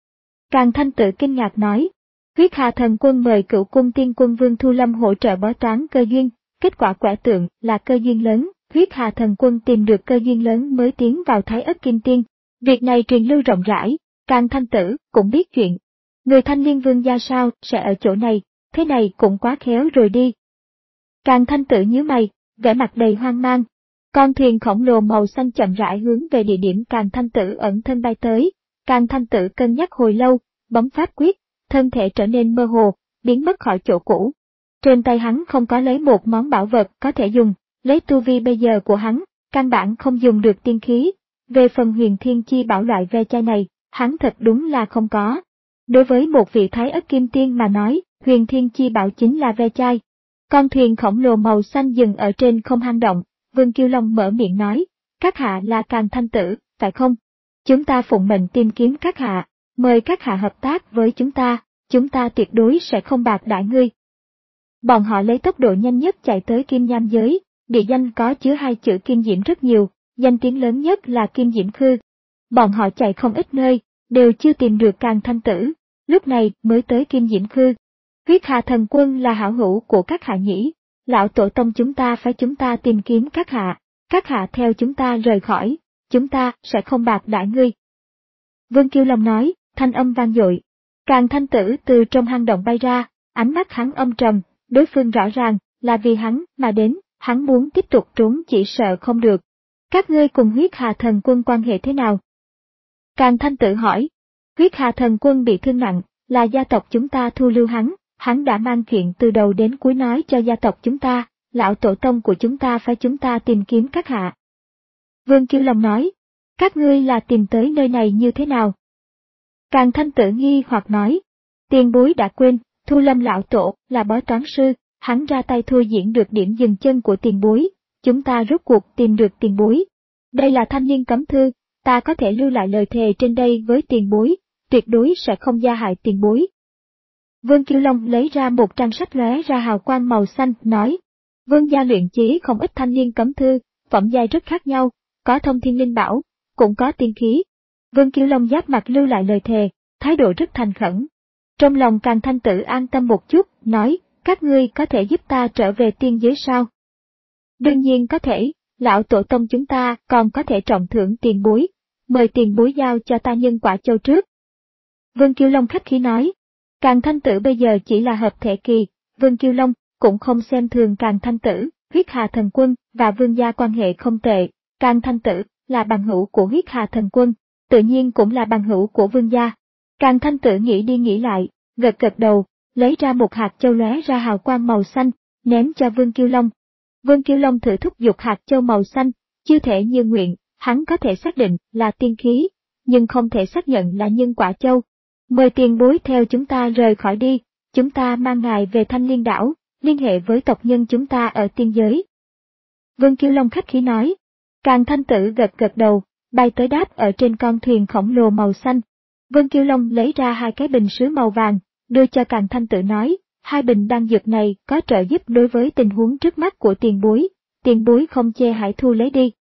Càn Thanh Tử kinh ngạc nói, Huyết Hà Thần Quân mời Cửu Cung Tiên Quân Vương Thu Lâm hỗ trợ bói toán cơ duyên, kết quả quẻ tượng là cơ duyên lớn, Huyết Hà Thần Quân tìm được cơ duyên lớn mới tiến vào Thái Ất Kim Tiên. Việc này truyền lưu rộng rãi, Càn Thanh Tử cũng biết chuyện. Người thanh niên vương gia sao sẽ ở chỗ này, thế này cũng quá khéo rồi đi. Càn Thanh Tử nhíu mày, vẻ mặt đầy hoang mang. Con thuyền khổng lồ màu xanh chậm rãi hướng về địa điểm Càn Thanh Tử ẩn thân bay tới. Càn Thanh Tử cân nhắc hồi lâu, bấm pháp quyết, thân thể trở nên mơ hồ, biến mất khỏi chỗ cũ. Trên tay hắn không có lấy một món bảo vật có thể dùng, lấy tu vi bây giờ của hắn, căn bản không dùng được tiên khí. Về phần huyền thiên chi bảo loại ve chai này, hắn thật đúng là không có. Đối với một vị thái ất kim tiên mà nói, huyền thiên chi bảo chính là ve chai. Con thuyền khổng lồ màu xanh dừng ở trên không hang động, Vương Kiêu Long mở miệng nói, các hạ là Càn Thanh Tử, phải không? Chúng ta phụng mệnh tìm kiếm các hạ, mời các hạ hợp tác với chúng ta, chúng ta tuyệt đối sẽ không bạc đãi ngươi. Bọn họ lấy tốc độ nhanh nhất chạy tới Kim Nham giới, địa danh có chứa hai chữ Kim Diễm rất nhiều, danh tiếng lớn nhất là Kim Diễm Khư. Bọn họ chạy không ít nơi, đều chưa tìm được Càn Thanh Tử, lúc này mới tới Kim Diễm Khư. Huyết Hà Thần Quân là hảo hữu của các hạ nhỉ, lão tổ tông chúng ta phải chúng ta tìm kiếm các hạ, các hạ theo chúng ta rời khỏi, chúng ta sẽ không bạc đãi ngươi. Vương Kiêu Long nói, thanh âm vang dội. Càn Thanh Tử từ trong hang động bay ra, ánh mắt hắn âm trầm, đối phương rõ ràng là vì hắn mà đến, hắn muốn tiếp tục trốn chỉ sợ không được. Các ngươi cùng Huyết Hà Thần Quân quan hệ thế nào? Càn Thanh Tử hỏi. Huyết Hà Thần Quân bị thương nặng, là gia tộc chúng ta thu lưu hắn, hắn đã mang chuyện từ đầu đến cuối nói cho gia tộc chúng ta, lão tổ tông của chúng ta phải chúng ta tìm kiếm các hạ. Vương Kiêu Long nói, các ngươi là tìm tới nơi này như thế nào? Càn Thanh Tử nghi hoặc nói, tiền bối đã quên, Thu Lâm lão tổ là bói toán sư, hắn ra tay thua diễn được điểm dừng chân của tiền bối, chúng ta rốt cuộc tìm được tiền bối. Đây là thanh niên cấm thư, ta có thể lưu lại lời thề trên đây với tiền bối, tuyệt đối sẽ không gia hại tiền bối. Vương Kiêu Long lấy ra một trang sách lóe ra hào quang màu xanh, nói, Vương gia luyện chế không ít thanh niên cấm thư, phẩm giai rất khác nhau, có thông thiên linh bảo, cũng có tiên khí. Vương Kiêu Long giáp mặt lưu lại lời thề, thái độ rất thành khẩn. Trong lòng Càn Thanh Tử an tâm một chút, nói, các ngươi có thể giúp ta trở về tiên giới sao? Đương nhiên có thể, lão tổ tông chúng ta còn có thể trọng thưởng tiền bối, mời tiền bối giao cho ta nhân quả châu trước. Vương Kiêu Long khách khí nói, Càn Thanh Tử bây giờ chỉ là hợp thể kỳ, Vương Kiêu Long cũng không xem thường Càn Thanh Tử, Huyết Hà Thần Quân và Vương gia quan hệ không tệ, Càn Thanh Tử là bằng hữu của Huyết Hà Thần Quân, tự nhiên cũng là bằng hữu của Vương gia. Càn Thanh Tử nghĩ đi nghĩ lại, gật gật đầu, lấy ra một hạt châu lóe ra hào quang màu xanh, ném cho Vương Kiêu Long. Vương Kiêu Long thử thúc giục hạt châu màu xanh, chưa thể như nguyện, hắn có thể xác định là tiên khí, nhưng không thể xác nhận là nhân quả châu. Mời tiền bối theo chúng ta rời khỏi đi, chúng ta mang ngài về Thanh Liên đảo, liên hệ với tộc nhân chúng ta ở tiên giới. Vương Kiêu Long khách khí nói. Càn Thanh Tử gật gật đầu, bay tới đáp ở trên con thuyền khổng lồ màu xanh. Vương Kiêu Long lấy ra hai cái bình sứ màu vàng, đưa cho Càn Thanh Tử nói, hai bình đan dược này có trợ giúp đối với tình huống trước mắt của tiền bối, tiền bối không chê hãy thu lấy đi.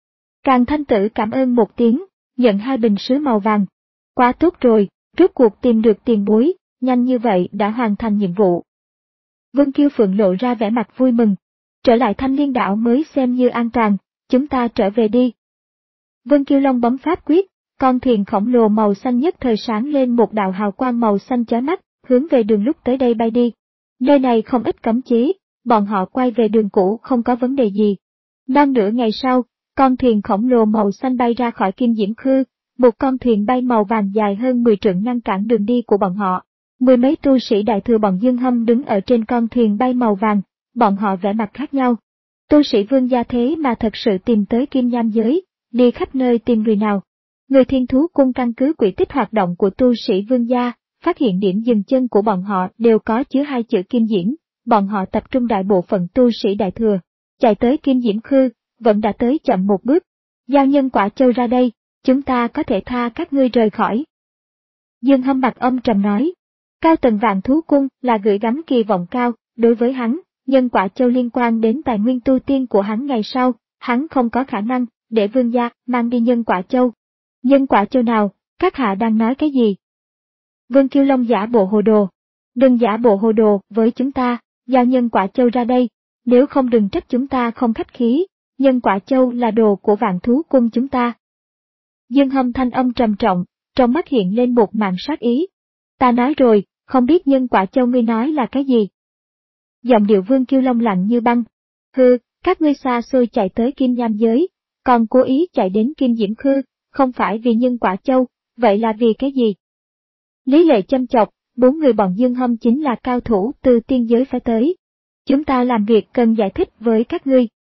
Càn Thanh Tử cảm ơn một tiếng, nhận hai bình sứ màu vàng. Quá tốt rồi, rốt cuộc tìm được tiền bối, nhanh như vậy đã hoàn thành nhiệm vụ. Vương Kiêu Phượng lộ ra vẻ mặt vui mừng. Trở lại Thanh Liên đảo mới xem như an toàn, chúng ta trở về đi. Vương Kiêu Long bấm pháp quyết, con thuyền khổng lồ màu xanh nhất thời sáng lên một đạo hào quang màu xanh chói mắt, hướng về đường lúc tới đây bay đi. Nơi này không ít cấm chế, bọn họ quay về đường cũ không có vấn đề gì. Non nửa ngày sau, con thuyền khổng lồ màu xanh bay ra khỏi Kim Diễm Khư, một con thuyền bay màu vàng dài hơn mười trượng ngăn cản đường đi của bọn họ. Mười mấy tu sĩ đại thừa bọn Dương Hâm đứng ở trên con thuyền bay màu vàng, bọn họ vẻ mặt khác nhau. Tu sĩ Vương gia thế mà thật sự tìm tới Kim Nham giới, đi khắp nơi tìm người nào. Người Thiên Thú Cung căn cứ quỹ tích hoạt động của tu sĩ Vương gia, phát hiện điểm dừng chân của bọn họ đều có chứa hai chữ Kim Diễm, bọn họ tập trung đại bộ phận tu sĩ đại thừa, chạy tới Kim Diễm Khư, vẫn đã tới chậm một bước. Giao nhân quả châu ra đây, chúng ta có thể tha các ngươi rời khỏi. Dương Hâm mặt âm trầm nói, Cao Tầng Vạn Thú Cung là gửi gắm kỳ vọng cao, đối với hắn, nhân quả châu liên quan đến tài nguyên tu tiên của hắn ngày sau, hắn không có khả năng để Vương gia mang đi nhân quả châu. Nhân quả châu nào, các hạ đang nói cái gì? Vương Kiêu Long giả bộ hồ đồ. Đừng giả bộ hồ đồ với chúng ta, giao nhân quả châu ra đây, nếu không đừng trách chúng ta không khách khí, nhân quả châu là đồ của Vạn Thú Cung chúng ta. Dương Hâm thanh âm trầm trọng, trong mắt hiện lên một màn sát ý. Ta nói rồi, không biết nhân quả châu ngươi nói là cái gì? Giọng điệu Vương Kiêu Long lạnh như băng. Hừ, các ngươi xa xôi chạy tới Kim Nham giới, còn cố ý chạy đến Kim Diễm Khư, không phải vì nhân quả châu, vậy là vì cái gì? Lý Lệ châm chọc, bốn người bọn Dương Hâm chính là cao thủ từ tiên giới phải tới. Chúng ta làm việc cần giải thích với các ngươi,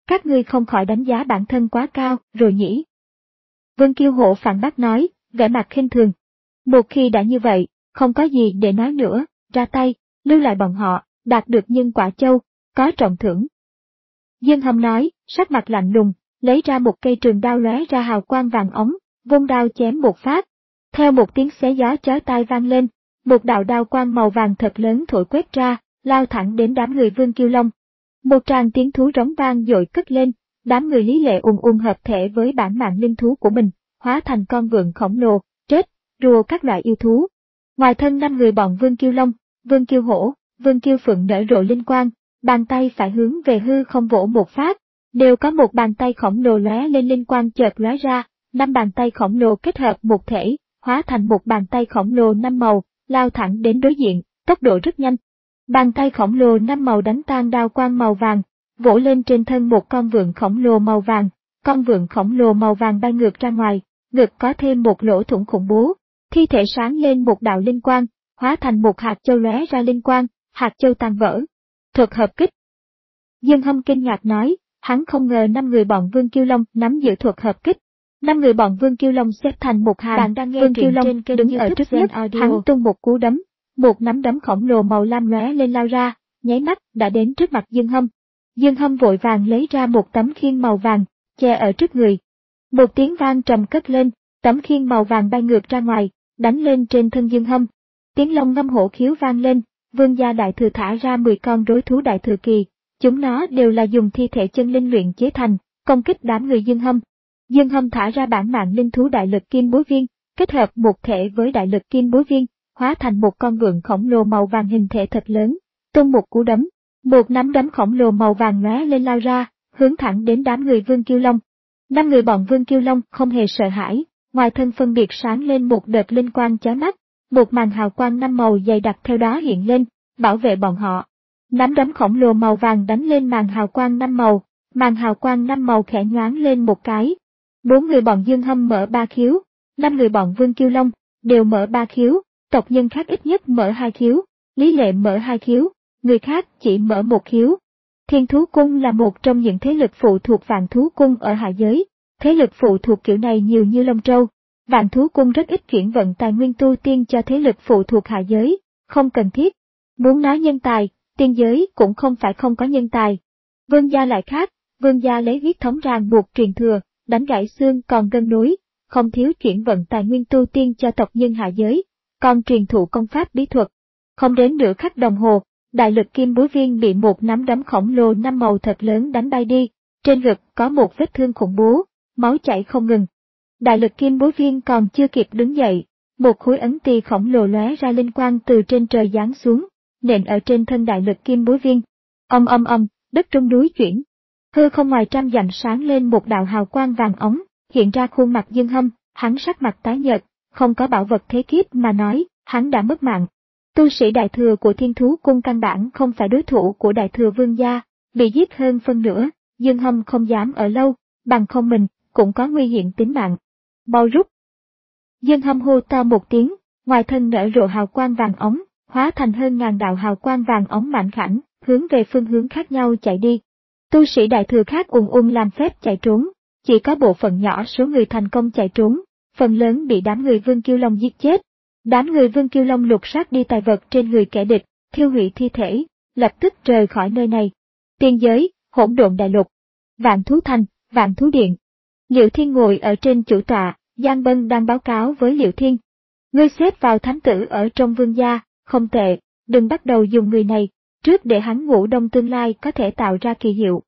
Các ngươi không khỏi đánh giá bản thân quá cao, rồi nhỉ? Vương Kiêu Hổ phản bác nói, vẻ mặt khinh thường. Một khi đã như vậy, không có gì để nói nữa, ra tay, lưu lại bọn họ, đạt được nhân quả châu, có trọng thưởng. Dương Hâm nói, sắc mặt lạnh lùng, lấy ra một cây trường đao lóe ra hào quang vàng ống, vung đao chém một phát. Theo một tiếng xé gió chói tai vang lên, một đạo đao quang màu vàng thật lớn thổi quét ra, lao thẳng đến đám người Vương Kiêu Long. Một tràng tiếng thú rống vang dội cất lên, đám người Lý Lệ ùn ùn hợp thể với bản mạng linh thú của mình, hóa thành con vượn khổng lồ, trết, rùa các loại yêu thú. Ngoài thân năm người bọn Vương Kiêu Long, Vương Kiêu Hổ, Vương Kiêu Phượng nở rộ linh quang, bàn tay phải hướng về hư không vỗ một phát, đều có một bàn tay khổng lồ lóe lên linh quang chợt lóe ra, năm bàn tay khổng lồ kết hợp một thể, hóa thành một bàn tay khổng lồ năm màu, lao thẳng đến đối diện, tốc độ rất nhanh. Bàn tay khổng lồ năm màu đánh tan đao quang màu vàng, vỗ lên trên thân một con vượn khổng lồ màu vàng, con vượn khổng lồ màu vàng bay ngược ra ngoài, ngực có thêm một lỗ thủng khủng bố, thi thể sáng lên một đạo linh quang, hóa thành một hạt châu lóe ra linh quang, hạt châu tan vỡ. Thuật hợp kích. Dương Hâm kinh ngạc nói, hắn không ngờ năm người bọn Vương Kiêu Long nắm giữ thuật hợp kích. Năm người bọn Vương Kiêu Long xếp thành một hàng, bạn đang nghe Vương Kiêu Long trên kênh đứng ở trước nhất, hắn tung một cú đấm, một nắm đấm khổng lồ màu lam lóe lên lao ra, nháy mắt đã đến trước mặt Dương Hâm. Dương Hâm vội vàng lấy ra một tấm khiên màu vàng, che ở trước người. Một tiếng vang trầm cất lên, tấm khiên màu vàng bay ngược ra ngoài, đánh lên trên thân Dương Hâm. Tiếng long ngâm hổ khiếu vang lên, Vương gia đại thừa thả ra mười con rối thú đại thừa kỳ, chúng nó đều là dùng thi thể chân linh luyện chế thành, công kích đám người Dương Hâm. Dương Hâm thả ra bản mạng linh thú đại lực kim bối viên, kết hợp một thể với đại lực kim bối viên, hóa thành một con vượn khổng lồ màu vàng hình thể thật lớn, tung một cú đấm, một nắm đấm khổng lồ màu vàng lóe lên lao ra, hướng thẳng đến đám người Vương Kiêu Long. Năm người bọn Vương Kiêu Long không hề sợ hãi, ngoài thân phân biệt sáng lên một đợt linh quang chói mắt, một màn hào quang năm màu dày đặc theo đó hiện lên, bảo vệ bọn họ. Nắm đấm khổng lồ màu vàng đánh lên màn hào quang năm màu, màn hào quang năm màu khẽ nhoáng lên một cái. Bốn người bọn Dương Hâm mở ba khiếu, năm người bọn Vương Kiêu Long đều mở ba khiếu, tộc nhân khác ít nhất mở hai khiếu, Lý Lệ mở hai khiếu, người khác chỉ mở một khiếu. Thiên Thú Cung là một trong những thế lực phụ thuộc Vạn Thú Cung ở hạ giới, thế lực phụ thuộc kiểu này nhiều như lông trâu. Vạn Thú Cung rất ít chuyển vận tài nguyên tu tiên cho thế lực phụ thuộc hạ giới, không cần thiết. Muốn nói nhân tài, tiên giới cũng không phải không có nhân tài. Vương gia lại khác, Vương gia lấy huyết thống ràng buộc truyền thừa, đánh gãy xương còn gân nối, không thiếu chuyển vận tài nguyên tu tiên cho tộc nhân hạ giới, còn truyền thụ công pháp bí thuật. Không đến nửa khắc đồng hồ, đại lực kim bối viên bị một nắm đấm khổng lồ năm màu thật lớn đánh bay đi, trên ngực có một vết thương khủng bố, máu chảy không ngừng. Đại lực kim bối viên còn chưa kịp đứng dậy, một khối ấn tỳ khổng lồ lóe ra linh quang từ trên trời giáng xuống, nện ở trên thân đại lực kim bối viên. Ầm ầm ầm, đất rung núi chuyển. Hư không ngoài trăm dặm sáng lên một đạo hào quang vàng ống, hiện ra khuôn mặt Dương Hâm, hắn sắc mặt tái nhợt, không có bảo vật thế kiếp mà nói, hắn đã mất mạng. Tu sĩ đại thừa của Thiên Thú Cung căn bản không phải đối thủ của đại thừa Vương gia, bị giết hơn phân nửa, Dương Hâm không dám ở lâu, bằng không mình cũng có nguy hiểm tính mạng. Mau rút. Dương Hâm hô to một tiếng, ngoài thân nở rộ hào quang vàng ống, hóa thành hơn ngàn đạo hào quang vàng ống mảnh khảnh, hướng về phương hướng khác nhau chạy đi. Tu sĩ đại thừa khác ùn ùn làm phép chạy trốn, chỉ có bộ phận nhỏ số người thành công chạy trốn, phần lớn bị đám người Vương Kiêu Long giết chết. Đám người Vương Kiêu Long lục soát đi tài vật trên người kẻ địch, thiêu hủy thi thể, lập tức rời khỏi nơi này. Tiên giới, Hỗn Độn Đại Lục, Vạn Thú Thành, Vạn Thú Điện. Liễu Thiên ngồi ở trên chủ tọa, Giang Bân đang báo cáo với Liễu Thiên. Ngươi xếp vào thám tử ở trong Vương gia, không tệ, đừng bắt đầu dùng người này, trước để hắn ngủ đông tương lai có thể tạo ra kỳ hiệu.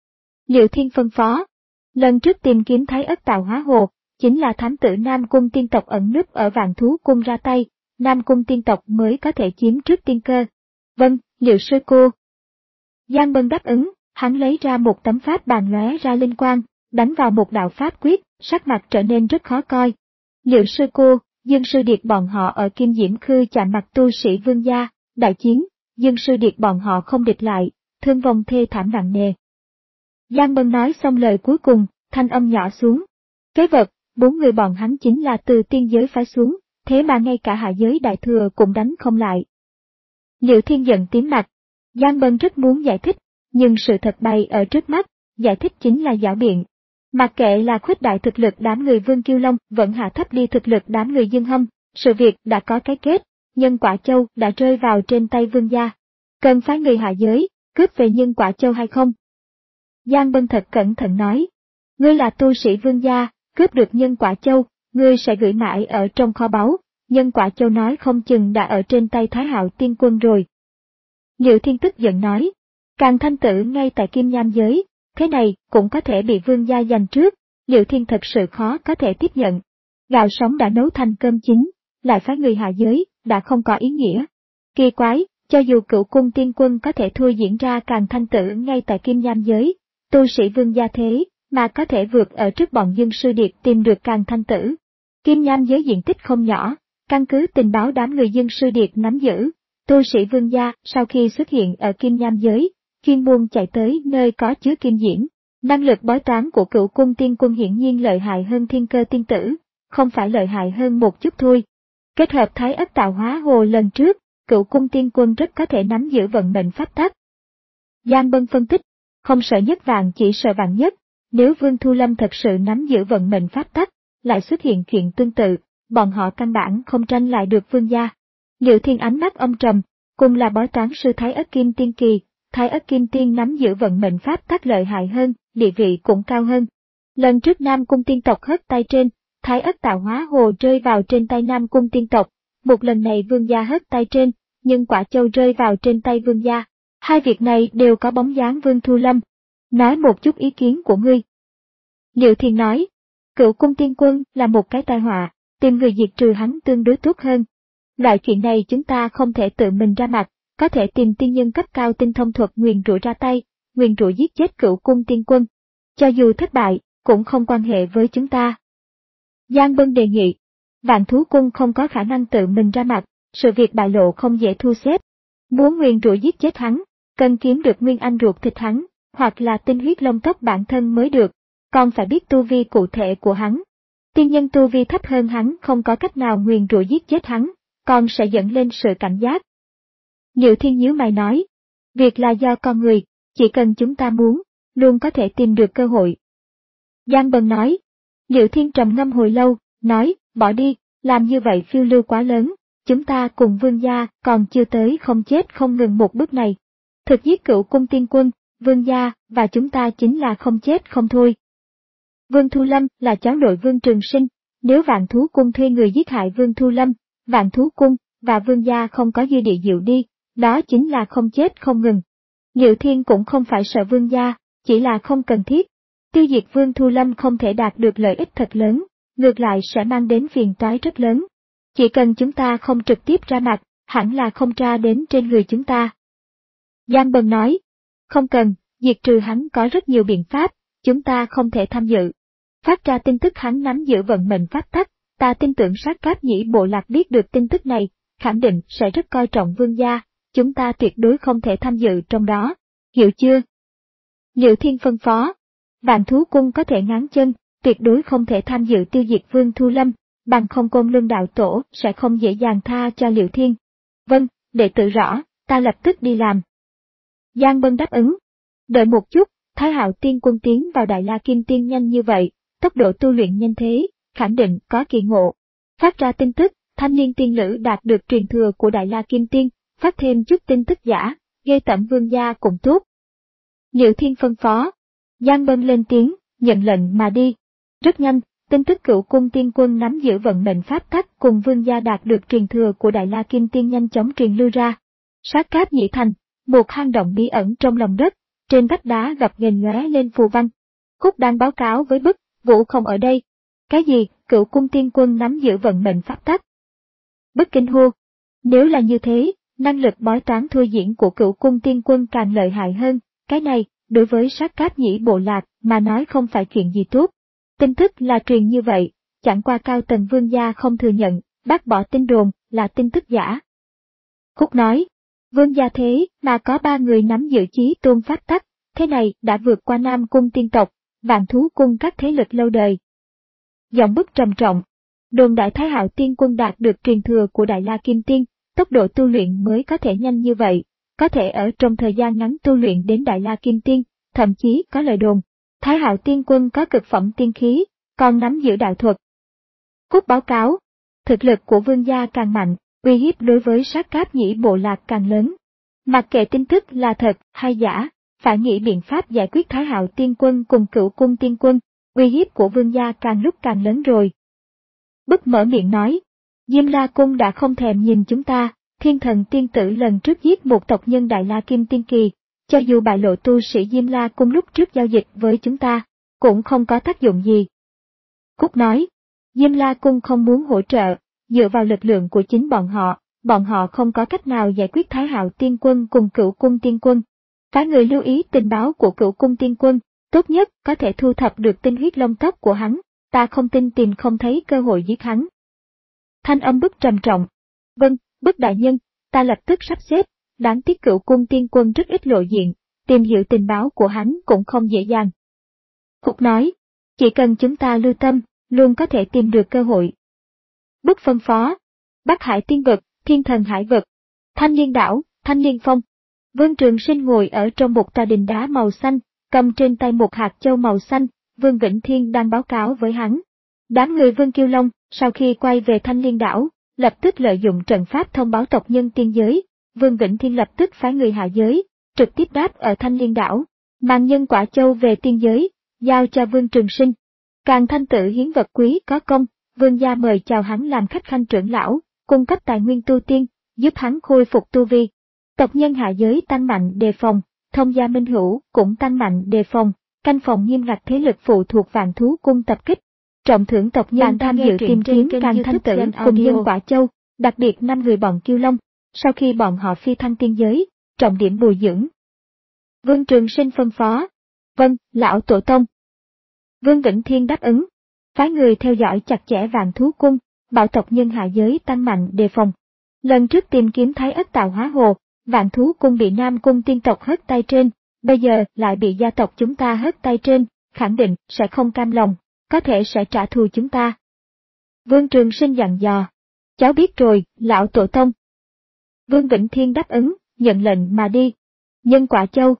Liễu Thiên phân phó. Lần trước tìm kiếm Thái Ất Tạo Hóa Hồ, chính là thám tử Nam Cung tiên tộc ẩn núp ở Vạn Thú Cung ra tay, Nam Cung tiên tộc mới có thể chiếm trước tiên cơ. Vâng, Liễu sư cô. Giang Bân đáp ứng, hắn lấy ra một tấm pháp bàn lóe ra linh quang, đánh vào một đạo pháp quyết, sắc mặt trở nên rất khó coi. Liễu sư cô, Dương sư điệt bọn họ ở Kim Diễm Khư chạm mặt tu sĩ Vương gia, đại chiến, Dương sư điệt bọn họ không địch lại, thương vong thê thảm nặng nề. Giang Bân nói xong lời cuối cùng, thanh âm nhỏ xuống. Cái vật, bốn người bọn hắn chính là từ tiên giới phái xuống, thế mà ngay cả hạ giới đại thừa cũng đánh không lại. Liễu Thiên giận tím mặt. Giang Bân rất muốn giải thích, nhưng sự thật bày ở trước mắt, giải thích chính là giảo biện. Mặc kệ là khuếch đại thực lực đám người Vương Kiêu Long vẫn hạ thấp đi thực lực đám người Dương Hâm, sự việc đã có cái kết, nhân quả châu đã rơi vào trên tay Vương gia. Cần phái người hạ giới, cướp về nhân quả châu hay không? Giang Bân thật cẩn thận nói, ngươi là tu sĩ Vương gia, cướp được nhân quả châu, ngươi sẽ gửi mãi ở trong kho báu, nhân quả châu nói không chừng đã ở trên tay Thái Hạo Tiên Quân rồi. Liệu Thiên tức giận nói, Càn Thanh Tử ngay tại Kim Nham giới, thế này cũng có thể bị Vương gia giành trước, Liệu Thiên thật sự khó có thể tiếp nhận. Gạo sống đã nấu thành cơm chín, lại phái người hạ giới, đã không có ý nghĩa. Kỳ quái, cho dù Cửu Cung Tiên Quân có thể thua diễn ra Càn Thanh Tử ngay tại Kim Nham giới, tu sĩ Vương gia thế mà có thể vượt ở trước bọn Dương Sư Điệt tìm được Càn Thanh Tử. Kim Nham giới diện tích không nhỏ, căn cứ tình báo đám người Dương Sư Điệt nắm giữ, tu sĩ Vương gia sau khi xuất hiện ở Kim Nham giới, chuyên môn chạy tới nơi có chứa kim diễm. Năng lực bói toán của Cửu Cung Tiên Quân hiển nhiên lợi hại hơn Thiên Cơ Tiên Tử, không phải lợi hại hơn một chút thôi. Kết hợp Thái Ất Tạo Hóa Hồ lần trước, Cửu Cung Tiên Quân rất có thể nắm giữ vận mệnh pháp tắc. Giang Bân phân tích, không sợ nhất vạn chỉ sợ vạn nhất, nếu Vương Thu Lâm thật sự nắm giữ vận mệnh pháp tắc, lại xuất hiện chuyện tương tự, bọn họ căn bản không tranh lại được Vương gia. Liệu Thiên ánh mắt âm trầm, cùng là bói toán sư Thái Ất Kim Tiên Kỳ, Thái Ất Kim Tiên nắm giữ vận mệnh pháp tắc lợi hại hơn, địa vị cũng cao hơn. Lần trước Nam Cung Tiên tộc hất tay trên, Thái Ất Tạo Hóa Hồ rơi vào trên tay Nam Cung Tiên tộc, một lần này Vương gia hất tay trên, nhưng quả châu rơi vào trên tay Vương gia. Hai việc này đều có bóng dáng Vương Thu Lâm. Nói một chút ý kiến của ngươi. Liệu Thiên nói, Cửu Cung Tiên Quân là một cái tai họa, tìm người diệt trừ hắn tương đối tốt hơn. Loại chuyện này chúng ta không thể tự mình ra mặt, có thể tìm tiên nhân cấp cao tinh thông thuật nguyền rủa ra tay, nguyền rủa giết chết Cửu Cung Tiên Quân. Cho dù thất bại, cũng không quan hệ với chúng ta. Giang Bân đề nghị, Vạn Thú Cung không có khả năng tự mình ra mặt, sự việc bại lộ không dễ thu xếp. Muốn nguyền rủa giết chết hắn, cần kiếm được nguyên anh ruột thịt hắn, hoặc là tinh huyết lông tóc bản thân mới được, còn phải biết tu vi cụ thể của hắn. Tiên nhân tu vi thấp hơn hắn không có cách nào nguyền rủa giết chết hắn, còn sẽ dẫn lên sự cảnh giác. Liệu Thiên nhíu mày nói, việc là do con người, chỉ cần chúng ta muốn, luôn có thể tìm được cơ hội. Giang Bân nói, Liệu Thiên trầm ngâm hồi lâu, nói, bỏ đi, làm như vậy phiêu lưu quá lớn, chúng ta cùng Vương gia còn chưa tới không chết không ngừng một bước này. Thực giết Cửu Cung Tiên Quân, Vương gia và chúng ta chính là không chết không thôi. Vương Thu Lâm là cháu nội Vương Trường Sinh, nếu Vạn Thú Cung thuê người giết hại Vương Thu Lâm, Vạn Thú Cung và Vương gia không có dư địa dịu đi, đó chính là không chết không ngừng. Liệu Thiên cũng không phải sợ Vương gia, chỉ là không cần thiết. Tiêu diệt Vương Thu Lâm không thể đạt được lợi ích thật lớn, ngược lại sẽ mang đến phiền toái rất lớn. Chỉ cần chúng ta không trực tiếp ra mặt, hẳn là không tra đến trên người chúng ta. Giang Bân nói, không cần, diệt trừ hắn có rất nhiều biện pháp, chúng ta không thể tham dự. Phát ra tin tức hắn nắm giữ vận mệnh pháp tắc, ta tin tưởng Sát Cáp Nhĩ bộ lạc biết được tin tức này, khẳng định sẽ rất coi trọng Vương gia, chúng ta tuyệt đối không thể tham dự trong đó, hiểu chưa? Liệu Thiên phân phó, Vạn Thú Cung có thể ngáng chân, tuyệt đối không thể tham dự tiêu diệt Vương Thu Lâm, bằng không Côn Luân đạo tổ sẽ không dễ dàng tha cho Liệu Thiên. Vâng, đệ tử rõ, ta lập tức đi làm. Giang Bân đáp ứng. Đợi một chút, Thái Hạo Tiên Quân tiến vào Đại La Kim Tiên nhanh như vậy, tốc độ tu luyện nhanh thế, khẳng định có kỳ ngộ. Phát ra tin tức, thanh niên tiên lữ đạt được truyền thừa của Đại La Kim Tiên, phát thêm chút tin tức giả, ghê tẩm Vương gia cũng tốt. Liệu Thiên phân phó. Giang Bân lên tiếng, nhận lệnh mà đi. Rất nhanh, tin tức Cửu Cung Tiên Quân nắm giữ vận mệnh pháp tắc cùng Vương gia đạt được truyền thừa của Đại La Kim Tiên nhanh chóng truyền lưu ra. Sát Cáp Nhĩ Thành, một hang động bí ẩn trong lòng đất, trên vách đá gập ghềnh lóe lên phù văn. Khúc đang báo cáo với Bức, Vũ không ở đây. Cái gì, Cửu Cung Tiên Quân nắm giữ vận mệnh pháp tắc? Bức kinh hô. Nếu là như thế, năng lực bói toán thôi diễn của Cửu Cung Tiên Quân càng lợi hại hơn, cái này, đối với Sát Cáp Nhĩ bộ lạc mà nói không phải chuyện gì tốt. Tin tức là truyền như vậy, chẳng qua cao tầng Vương gia không thừa nhận, bác bỏ tin đồn là tin tức giả. Khúc nói, Vương gia thế mà có ba người nắm giữ chí tôn pháp tắc, thế này đã vượt qua Nam Cung tiên tộc, Vạn Thú Cung các thế lực lâu đời. Giọng Bức trầm trọng, đồn đại Thái Hạo Tiên Quân đạt được truyền thừa của Đại La Kim Tiên, tốc độ tu luyện mới có thể nhanh như vậy, có thể ở trong thời gian ngắn tu luyện đến Đại La Kim Tiên, thậm chí có lời đồn, Thái Hạo Tiên Quân có cực phẩm tiên khí, còn nắm giữ đạo thuật. Cúc báo cáo, thực lực của vương gia càng mạnh, uy hiếp đối với sát cáp nhĩ bộ lạc càng lớn. Mặc kệ tin tức là thật hay giả, phải nghĩ biện pháp giải quyết Thái Hạo Tiên Quân cùng Cửu Cung Tiên Quân, uy hiếp của vương gia càng lúc càng lớn rồi. Bức mở miệng nói, Diêm La Cung đã không thèm nhìn chúng ta, Thiên Thần Tiên Tử lần trước giết một tộc nhân Đại La Kim Tiên Kỳ, cho dù bại lộ tu sĩ Diêm La Cung lúc trước giao dịch với chúng ta, cũng không có tác dụng gì. Cúc nói, Diêm La Cung không muốn hỗ trợ, dựa vào lực lượng của chính bọn họ, bọn họ không có cách nào giải quyết Thái Hạo Tiên Quân cùng Cửu Cung Tiên Quân. Phái người lưu ý tình báo của Cửu Cung Tiên Quân, tốt nhất có thể thu thập được tinh huyết lông tóc của hắn, ta không tin tìm không thấy cơ hội giết hắn. Thanh âm Bức trầm trọng. Vâng, Bức đại nhân, ta lập tức sắp xếp, đáng tiếc Cửu Cung Tiên Quân rất ít lộ diện, tìm hiểu tình báo của hắn cũng không dễ dàng. Cúc nói, chỉ cần chúng ta lưu tâm, luôn có thể tìm được cơ hội. Bức phân phó, Bắc Hải Tiên Vực, Thiên Thần Hải Vực, Thanh Liên Đảo, Thanh Liên Phong. Vương Trường Sinh ngồi ở trong một tòa đình đá màu xanh, cầm trên tay một hạt châu màu xanh, Vương Vĩnh Thiên đang báo cáo với hắn. Đám người Vương Kiêu Long, sau khi quay về Thanh Liên Đảo, lập tức lợi dụng trận pháp thông báo tộc nhân tiên giới, Vương Vĩnh Thiên lập tức phái người hạ giới, trực tiếp đáp ở Thanh Liên Đảo, mang nhân quả châu về tiên giới, giao cho Vương Trường Sinh. Càng Thanh Tự hiến vật quý có công, Vương gia mời chào hắn làm khách khanh trưởng lão, cung cấp tài nguyên tu tiên, giúp hắn khôi phục tu vi. Tộc nhân hạ giới tăng mạnh đề phòng, thông gia minh hữu cũng tăng mạnh đề phòng, canh phòng nghiêm ngặt thế lực phụ thuộc Vạn Thú Cung tập kích. Trọng thưởng tộc nhân tham dự tìm kiếm Càng Thanh Tự cùng nhân quả châu, đặc biệt năm người bọn Kiêu Long, sau khi bọn họ phi thăng tiên giới, trọng điểm bồi dưỡng. Vương Trường Sinh phân phó. Vâng, lão tổ tông. Vương Vĩnh Thiên đáp ứng. Phái người theo dõi chặt chẽ Vạn Thú Cung, bảo tộc nhân hạ giới tăng mạnh đề phòng. Lần trước tìm kiếm Thái Ất Tạo Hóa Hồ, Vạn Thú Cung bị Nam Cung tiên tộc hất tay trên, bây giờ lại bị gia tộc chúng ta hất tay trên, khẳng định sẽ không cam lòng, có thể sẽ trả thù chúng ta. Vương Trường Sinh dặn dò. Cháu biết rồi, lão tổ tông. Vương Vĩnh Thiên đáp ứng, nhận lệnh mà đi. Nhân quả châu.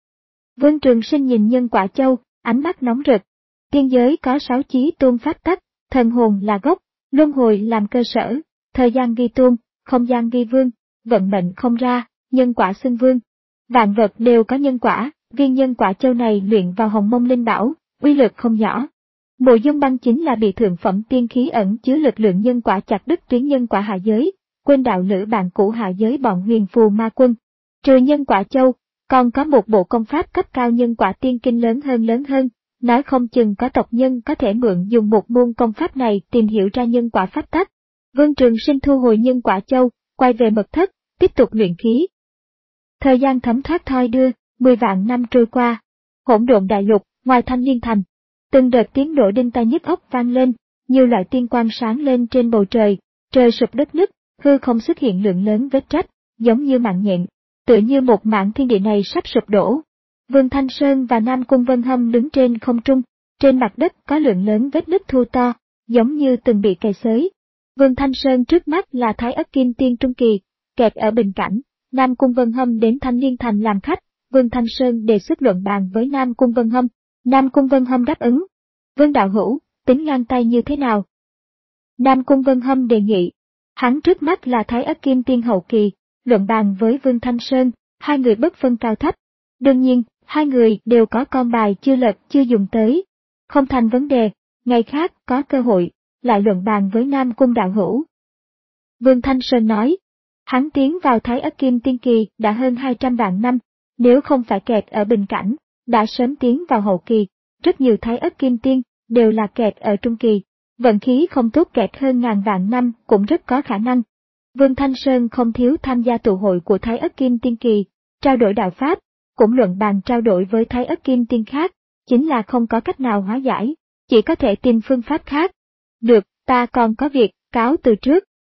Vương Trường Sinh nhìn nhân quả châu, ánh mắt nóng rực. Tiên giới có sáu chí tôn pháp tắc, thần hồn là gốc, luân hồi làm cơ sở, thời gian ghi tôn, không gian ghi vương, vận mệnh không ra, nhân quả xưng vương. Vạn vật đều có nhân quả, viên nhân quả châu này luyện vào Hồng Mông Linh Bảo, uy lực không nhỏ. Mộ Dung Băng chính là bị thượng phẩm tiên khí ẩn chứa lực lượng nhân quả chặt đứt tuyến nhân quả hạ giới, quên đạo lữ bạn cũ hạ giới bọn Huyền Phù Ma Quân. Trừ nhân quả châu, còn có một bộ công pháp cấp cao nhân quả tiên kinh lớn hơn lớn hơn, nói không chừng có tộc nhân có thể mượn dùng một môn công pháp này tìm hiểu ra nhân quả pháp tắc. Vương Trường Sinh thu hồi nhân quả châu, quay về mật thất, tiếp tục luyện khí. Thời gian thấm thoát thoi đưa, mười vạn năm trôi qua. Hỗn độn đại lục, ngoài Thanh Liên Thành, từng đợt tiếng nổ đinh tai nhức óc vang lên, nhiều loại tiên quang sáng lên trên bầu trời, trời sụp đất nứt, hư không xuất hiện lượng lớn vết rách, giống như mạng nhện, tựa như một mảng thiên địa này sắp sụp đổ. Vương Thanh Sơn và Nam Cung Vân Hâm đứng trên không trung, trên mặt đất có lượng lớn vết nứt thu to, giống như từng bị cày xới. Vương Thanh Sơn trước mắt là Thái Ất Kim Tiên Trung Kỳ, kẹt ở bình cảnh. Nam Cung Vân Hâm đến Thanh Liên Thành làm khách, Vương Thanh Sơn đề xuất luận bàn với Nam Cung Vân Hâm. Nam Cung Vân Hâm đáp ứng. Vương đạo hữu, tính ngang tay như thế nào? Nam Cung Vân Hâm đề nghị. Hắn trước mắt là Thái Ất Kim Tiên hậu kỳ, luận bàn với Vương Thanh Sơn, hai người bất phân cao thấp. Đương nhiên, hai người đều có con bài chưa lật chưa dùng tới. Không thành vấn đề, ngày khác có cơ hội, lại luận bàn với Nam Cung đạo hữu. Vương Thanh Sơn nói. Hắn tiến vào Thái Ất Kim Tiên Kỳ đã hơn hai trăm vạn năm, nếu không phải kẹt ở bình cảnh, đã sớm tiến vào hậu kỳ. Rất nhiều Thái Ất Kim Tiên đều là kẹt ở trung kỳ, vận khí không tốt kẹt hơn ngàn vạn năm cũng rất có khả năng. Vương Thanh Sơn không thiếu tham gia tụ hội của Thái Ất Kim Tiên Kỳ, trao đổi đạo pháp, cũng luận bàn trao đổi với Thái Ất Kim Tiên khác, chính là không có cách nào hóa giải, chỉ có thể tìm phương pháp khác. Được, ta còn có việc, cáo từ trước.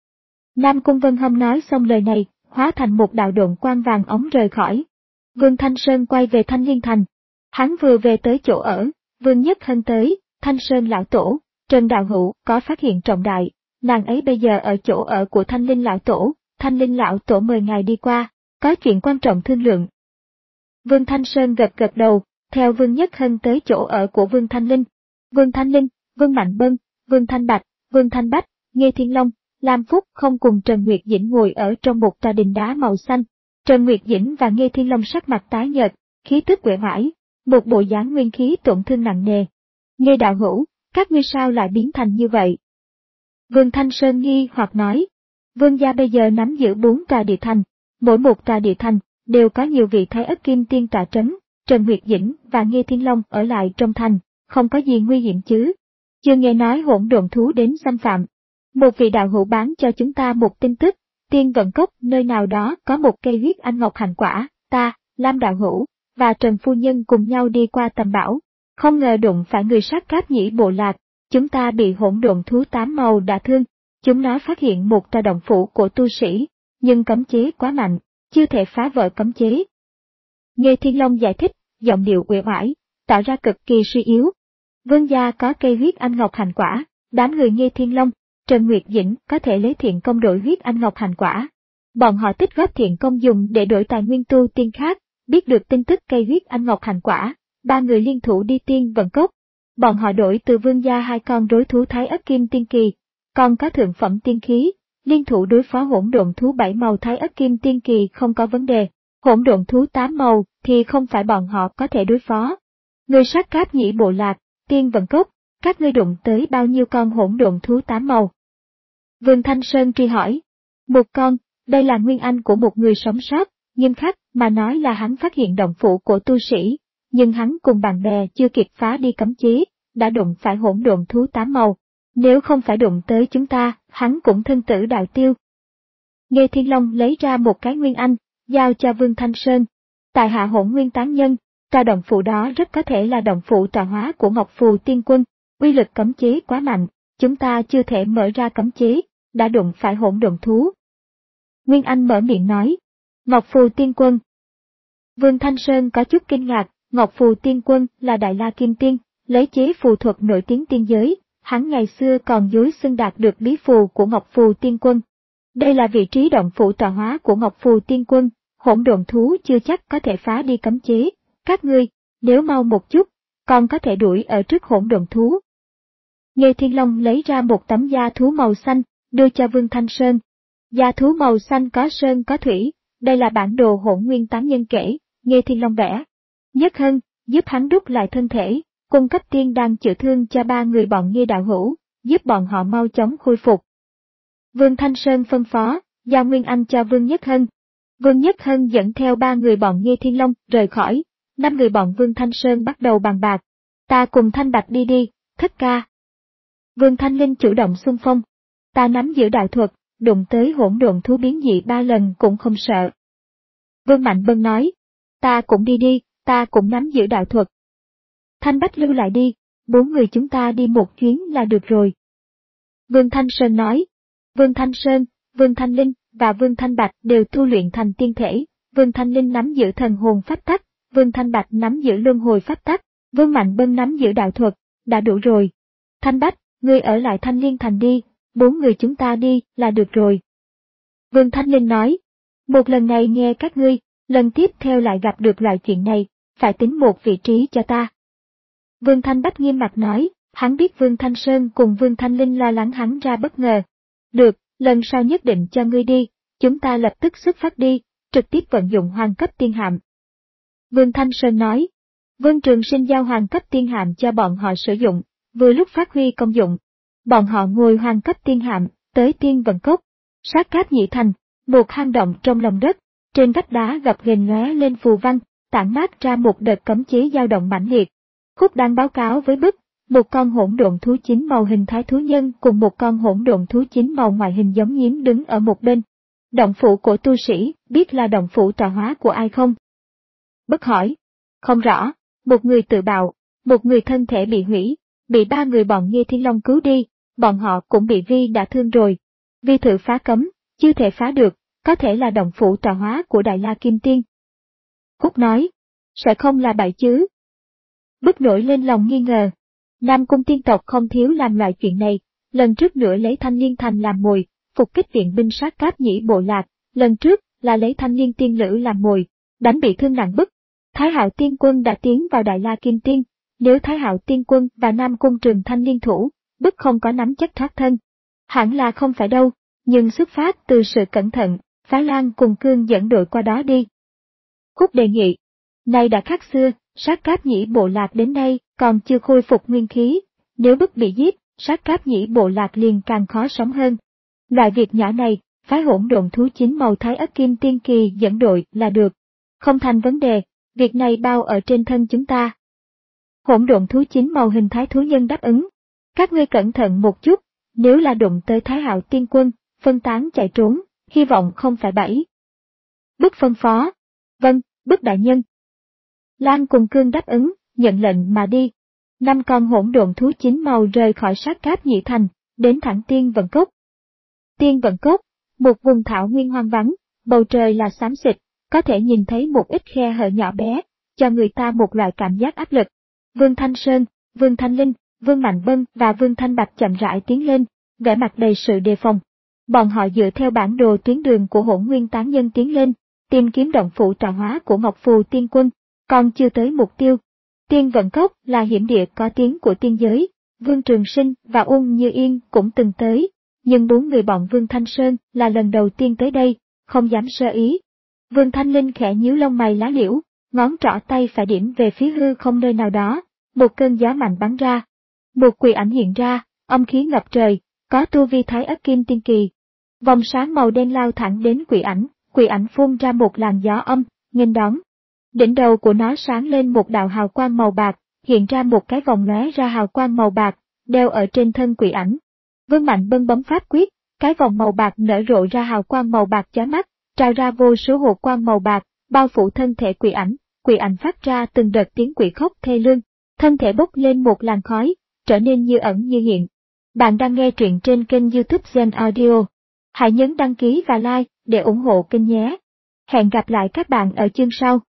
Nam Cung Vân Hâm nói xong lời này, hóa thành một đạo độn quang vàng ống rời khỏi. Vương Thanh Sơn quay về Thanh Liên Thành. Hắn vừa về tới chỗ ở, Vương Nhất Hân tới, Thanh Sơn lão tổ, Trần đạo hữu có phát hiện trọng đại, nàng ấy bây giờ ở chỗ ở của Thanh Linh lão tổ, Thanh Linh lão tổ mời ngài đi qua, có chuyện quan trọng thương lượng. Vương Thanh Sơn gật gật đầu, theo Vương Nhất Hân tới chỗ ở của Vương Thanh Linh. Vương Thanh Linh, Vương Mạnh Bân, Vương Thanh Bạch, Vương Thanh Bách, Nghê Thiên Long, Lam Phúc không cùng Trần Nguyệt Dĩnh ngồi ở trong một tòa đình đá màu xanh. Trần Nguyệt Dĩnh và Nghê Thiên Long sắc mặt tái nhợt, khí tức uể oải, một bộ dáng nguyên khí tổn thương nặng nề. Nghê đạo hữu, các ngươi sao lại biến thành như vậy? Vương Thanh Sơn nghi hoặc nói. Vương gia bây giờ nắm giữ bốn tòa địa thành, mỗi một tòa địa thành đều có nhiều vị Thái Ất Kim Tiên tọa trấn. Trần Nguyệt Dĩnh và Nghê Thiên Long ở lại trong thành, không có gì nguy hiểm chứ? Chưa nghe nói hỗn độn thú đến xâm phạm. Một vị đạo hữu bán cho chúng ta một tin tức, Tiên Vận Cốc nơi nào đó có một cây huyết anh ngọc hành quả, ta, Lam đạo hữu và Trần phu nhân cùng nhau đi qua tầm bảo, không ngờ đụng phải người sát cáp nhĩ bộ lạc, chúng ta bị hỗn độn thú tám màu đả thương. Chúng nó phát hiện một tòa động phủ của tu sĩ, nhưng cấm chế quá mạnh, chưa thể phá vỡ cấm chế. Nghê Thiên Long giải thích, giọng điệu uể oải, tỏ ra cực kỳ suy yếu. Vương gia có cây huyết anh ngọc hành quả, đám người Nghê Thiên Long, Trần Nguyệt Dĩnh có thể lấy thiện công đổi huyết anh ngọc hành quả. Bọn họ tích góp thiện công dùng để đổi tài nguyên tu tiên khác, biết được tin tức cây huyết anh ngọc hành quả, ba người liên thủ đi Tiên Vận Cốc. Bọn họ đổi từ vương gia hai con rối thú Thái Ất Kim Tiên Kỳ, còn có thượng phẩm tiên khí, liên thủ đối phó hỗn độn thú bảy màu Thái Ất Kim Tiên Kỳ không có vấn đề. Hỗn độn thú tám màu thì không phải bọn họ có thể đối phó. Người sát cáp nhĩ bộ lạc, Tiên Vận Cốc, các ngươi đụng tới bao nhiêu con hỗn độn thú tám màu? Vương Thanh Sơn truy hỏi. Một con, đây là nguyên anh của một người sống sót, nghiêm khắc mà nói là hắn phát hiện động phủ của tu sĩ, nhưng hắn cùng bạn bè chưa kịp phá đi cấm chế, đã đụng phải hỗn độn thú tám màu. Nếu không phải đụng tới chúng ta, hắn cũng thân tử đạo tiêu. Nghê Thiên Long lấy ra một cái nguyên anh, giao cho Vương Thanh Sơn. Tại hạ hỗn nguyên tán nhân, tòa động phủ đó rất có thể là động phủ tọa hóa của Ngọc Phù Tiên Quân, uy lực cấm chế quá mạnh, chúng ta chưa thể mở ra cấm chế, đã đụng phải hỗn độn thú. Nguyên Anh mở miệng nói, Ngọc Phù Tiên Quân. Vương Thanh Sơn có chút kinh ngạc, Ngọc Phù Tiên Quân là Đại La Kim Tiên, lấy chế phù thuật nổi tiếng tiên giới, hắn ngày xưa còn dối xưng đạt được bí phù của Ngọc Phù Tiên Quân. Đây là vị trí động phủ tọa hóa của Ngọc Phù Tiên Quân, hỗn độn thú chưa chắc có thể phá đi cấm chế, các ngươi, nếu mau một chút, còn có thể đuổi ở trước hỗn độn thú. Nghê Thiên Long lấy ra một tấm da thú màu xanh, đưa cho Vương Thanh Sơn. Da thú màu xanh có sơn có thủy, đây là bản đồ hỗn nguyên tán nhân kể, Nghê Thiên Long vẽ. Nhất Hân, giúp hắn đúc lại thân thể, cung cấp tiên đan chữa thương cho ba người bọn Nghê đạo hữu, giúp bọn họ mau chóng khôi phục. Vương Thanh Sơn phân phó, giao Nguyên Anh cho Vương Nhất Hân. Vương Nhất Hân dẫn theo ba người bọn Nghê Thiên Long rời khỏi, năm người bọn Vương Thanh Sơn bắt đầu bàn bạc. Ta cùng Thanh Bạch đi đi, thất ca. Vương Thanh Linh chủ động xung phong. Ta nắm giữ đại thuật, đụng tới hỗn độn thú biến dị ba lần cũng không sợ. Vương Mạnh Bân nói, ta cũng đi đi, ta cũng nắm giữ đại thuật. Thanh Bách lưu lại đi, bốn người chúng ta đi một chuyến là được rồi. Vương Thanh Sơn nói, Vương Thanh Sơn, Vương Thanh Linh và Vương Thanh Bạch đều tu luyện thành tiên thể, Vương Thanh Linh nắm giữ thần hồn pháp tắc, Vương Thanh Bạch nắm giữ luân hồi pháp tắc, Vương Mạnh Bân nắm giữ đạo thuật, đã đủ rồi. Thanh Bách, ngươi ở lại Thanh Liên Thành đi, bốn người chúng ta đi là được rồi. Vương Thanh Linh nói, một lần này nghe các ngươi, lần tiếp theo lại gặp được loại chuyện này, phải tính một vị trí cho ta. Vương Thanh Bách nghiêm mặt nói, hắn biết Vương Thanh Sơn cùng Vương Thanh Linh lo lắng hắn ra bất ngờ. Được, lần sau nhất định cho ngươi đi, chúng ta lập tức xuất phát đi, trực tiếp vận dụng hoàng cấp tiên hạm. Vương Thanh Sơn nói, Vương Trường Sinh giao hoàng cấp tiên hạm cho bọn họ sử dụng, vừa lúc phát huy công dụng. Bọn họ ngồi hoàng cấp tiên hạm, tới Tiên Vận Cốc, sát cáp nhị thành, một hang động trong lòng đất, trên vách đá gập ghềnh lóe lên phù văn, tản mát ra một đợt cấm chế dao động mãnh liệt. Khúc đang báo cáo với bức, một con hỗn độn thú chín màu hình thái thú nhân cùng một con hỗn độn thú chín màu ngoại hình giống nhím đứng ở một bên. Động phủ của tu sĩ, biết là động phủ tọa hóa của ai không? Bức hỏi. Không rõ, một người tự bạo, một người thân thể bị hủy, bị ba người bọn Nghê Thiên Long cứu đi, bọn họ cũng bị Vi đã thương rồi. Vi thử phá cấm, chưa thể phá được, có thể là động phủ tọa hóa của Đại La Kim Tiên. Khúc nói, sẽ không là bậy chứ? Bức nổi lên lòng nghi ngờ. Nam Cung tiên tộc không thiếu làm loại chuyện này, lần trước nữa lấy Thanh Liên Thành làm mồi, phục kích viện binh sát cáp nhĩ bộ lạc, lần trước là lấy Thanh Liên Tiên Lữ làm mồi, đánh bị thương nặng bức. Thái Hạo Tiên Quân đã tiến vào Đại La Kim Tiên, nếu Thái Hạo Tiên Quân và Nam Cung Trường Thanh liên thủ, bức không có nắm chắc thoát thân. Hẳn là không phải đâu, nhưng xuất phát từ sự cẩn thận, Phá Lan cùng Cương dẫn đội qua đó đi. Khúc đề nghị, này đã khác xưa, Sát Cáp Nhĩ bộ lạc đến đây còn chưa khôi phục nguyên khí, nếu bức bị giết, Sát Cáp Nhĩ bộ lạc liền càng khó sống hơn. Loại việc nhỏ này, phái hỗn độn thú chín màu Thái Ất Kim Tiên Kỳ dẫn đội là được. Không thành vấn đề, việc này bao ở trên thân chúng ta. Hỗn độn thú chín màu hình thái thú nhân đáp ứng. Các ngươi cẩn thận một chút, nếu là đụng tới Thái Hạo Tiên Quân, phân tán chạy trốn, hy vọng không phải bẫy. Bức phân phó. Vâng, Bức đại nhân. Lan cùng Cương đáp ứng, nhận lệnh mà đi. Năm con hỗn độn thú chín màu rời khỏi Sát Cáp Nhĩ thành, đến thẳng Tiên Vận Cốc. Tiên Vận Cốc, một vùng thảo nguyên hoang vắng, bầu trời là xám xịt, có thể nhìn thấy một ít khe hở nhỏ bé, cho người ta một loại cảm giác áp lực. Vương Thanh Sơn, Vương Thanh Linh, Vương Mạnh Bân và Vương Thanh Bạch chậm rãi tiến lên, vẻ mặt đầy sự đề phòng. Bọn họ dựa theo bản đồ tuyến đường của Hỗn Nguyên Tán Nhân tiến lên, tìm kiếm động phủ trà hóa của Ngọc Phù Tiên Quân, còn chưa tới mục tiêu. Tiên Vận Cốc là hiểm địa có tiếng của tiên giới, Vương Trường Sinh và Ung Như Yên cũng từng tới, nhưng bốn người bọn Vương Thanh Sơn là lần đầu tiên tới đây, không dám sơ ý. Vương Thanh Linh khẽ nhíu lông mày lá liễu, ngón trỏ tay phải điểm về phía hư không nơi nào đó, một cơn gió mạnh bắn ra. Một quỷ ảnh hiện ra, âm khí ngập trời, có tu vi Thái Ất Kim Tiên Kỳ. Vòng sáng màu đen lao thẳng đến quỷ ảnh, quỷ ảnh phun ra một làn gió âm, nghênh đón. Đỉnh đầu của nó sáng lên một đạo hào quang màu bạc, hiện ra một cái vòng lóe ra hào quang màu bạc, đeo ở trên thân quỷ ảnh. Vương Mạnh Bân bấm pháp quyết, cái vòng màu bạc nở rộ ra hào quang màu bạc chói mắt, trào ra vô số hồ quang màu bạc, bao phủ thân thể quỷ ảnh, quỷ ảnh phát ra từng đợt tiếng quỷ khóc thê lương, thân thể bốc lên một làn khói, trở nên như ẩn như hiện. Bạn đang nghe truyện trên kênh YouTube Gen Audio. Hãy nhấn đăng ký và like để ủng hộ kênh nhé. Hẹn gặp lại các bạn ở chương sau.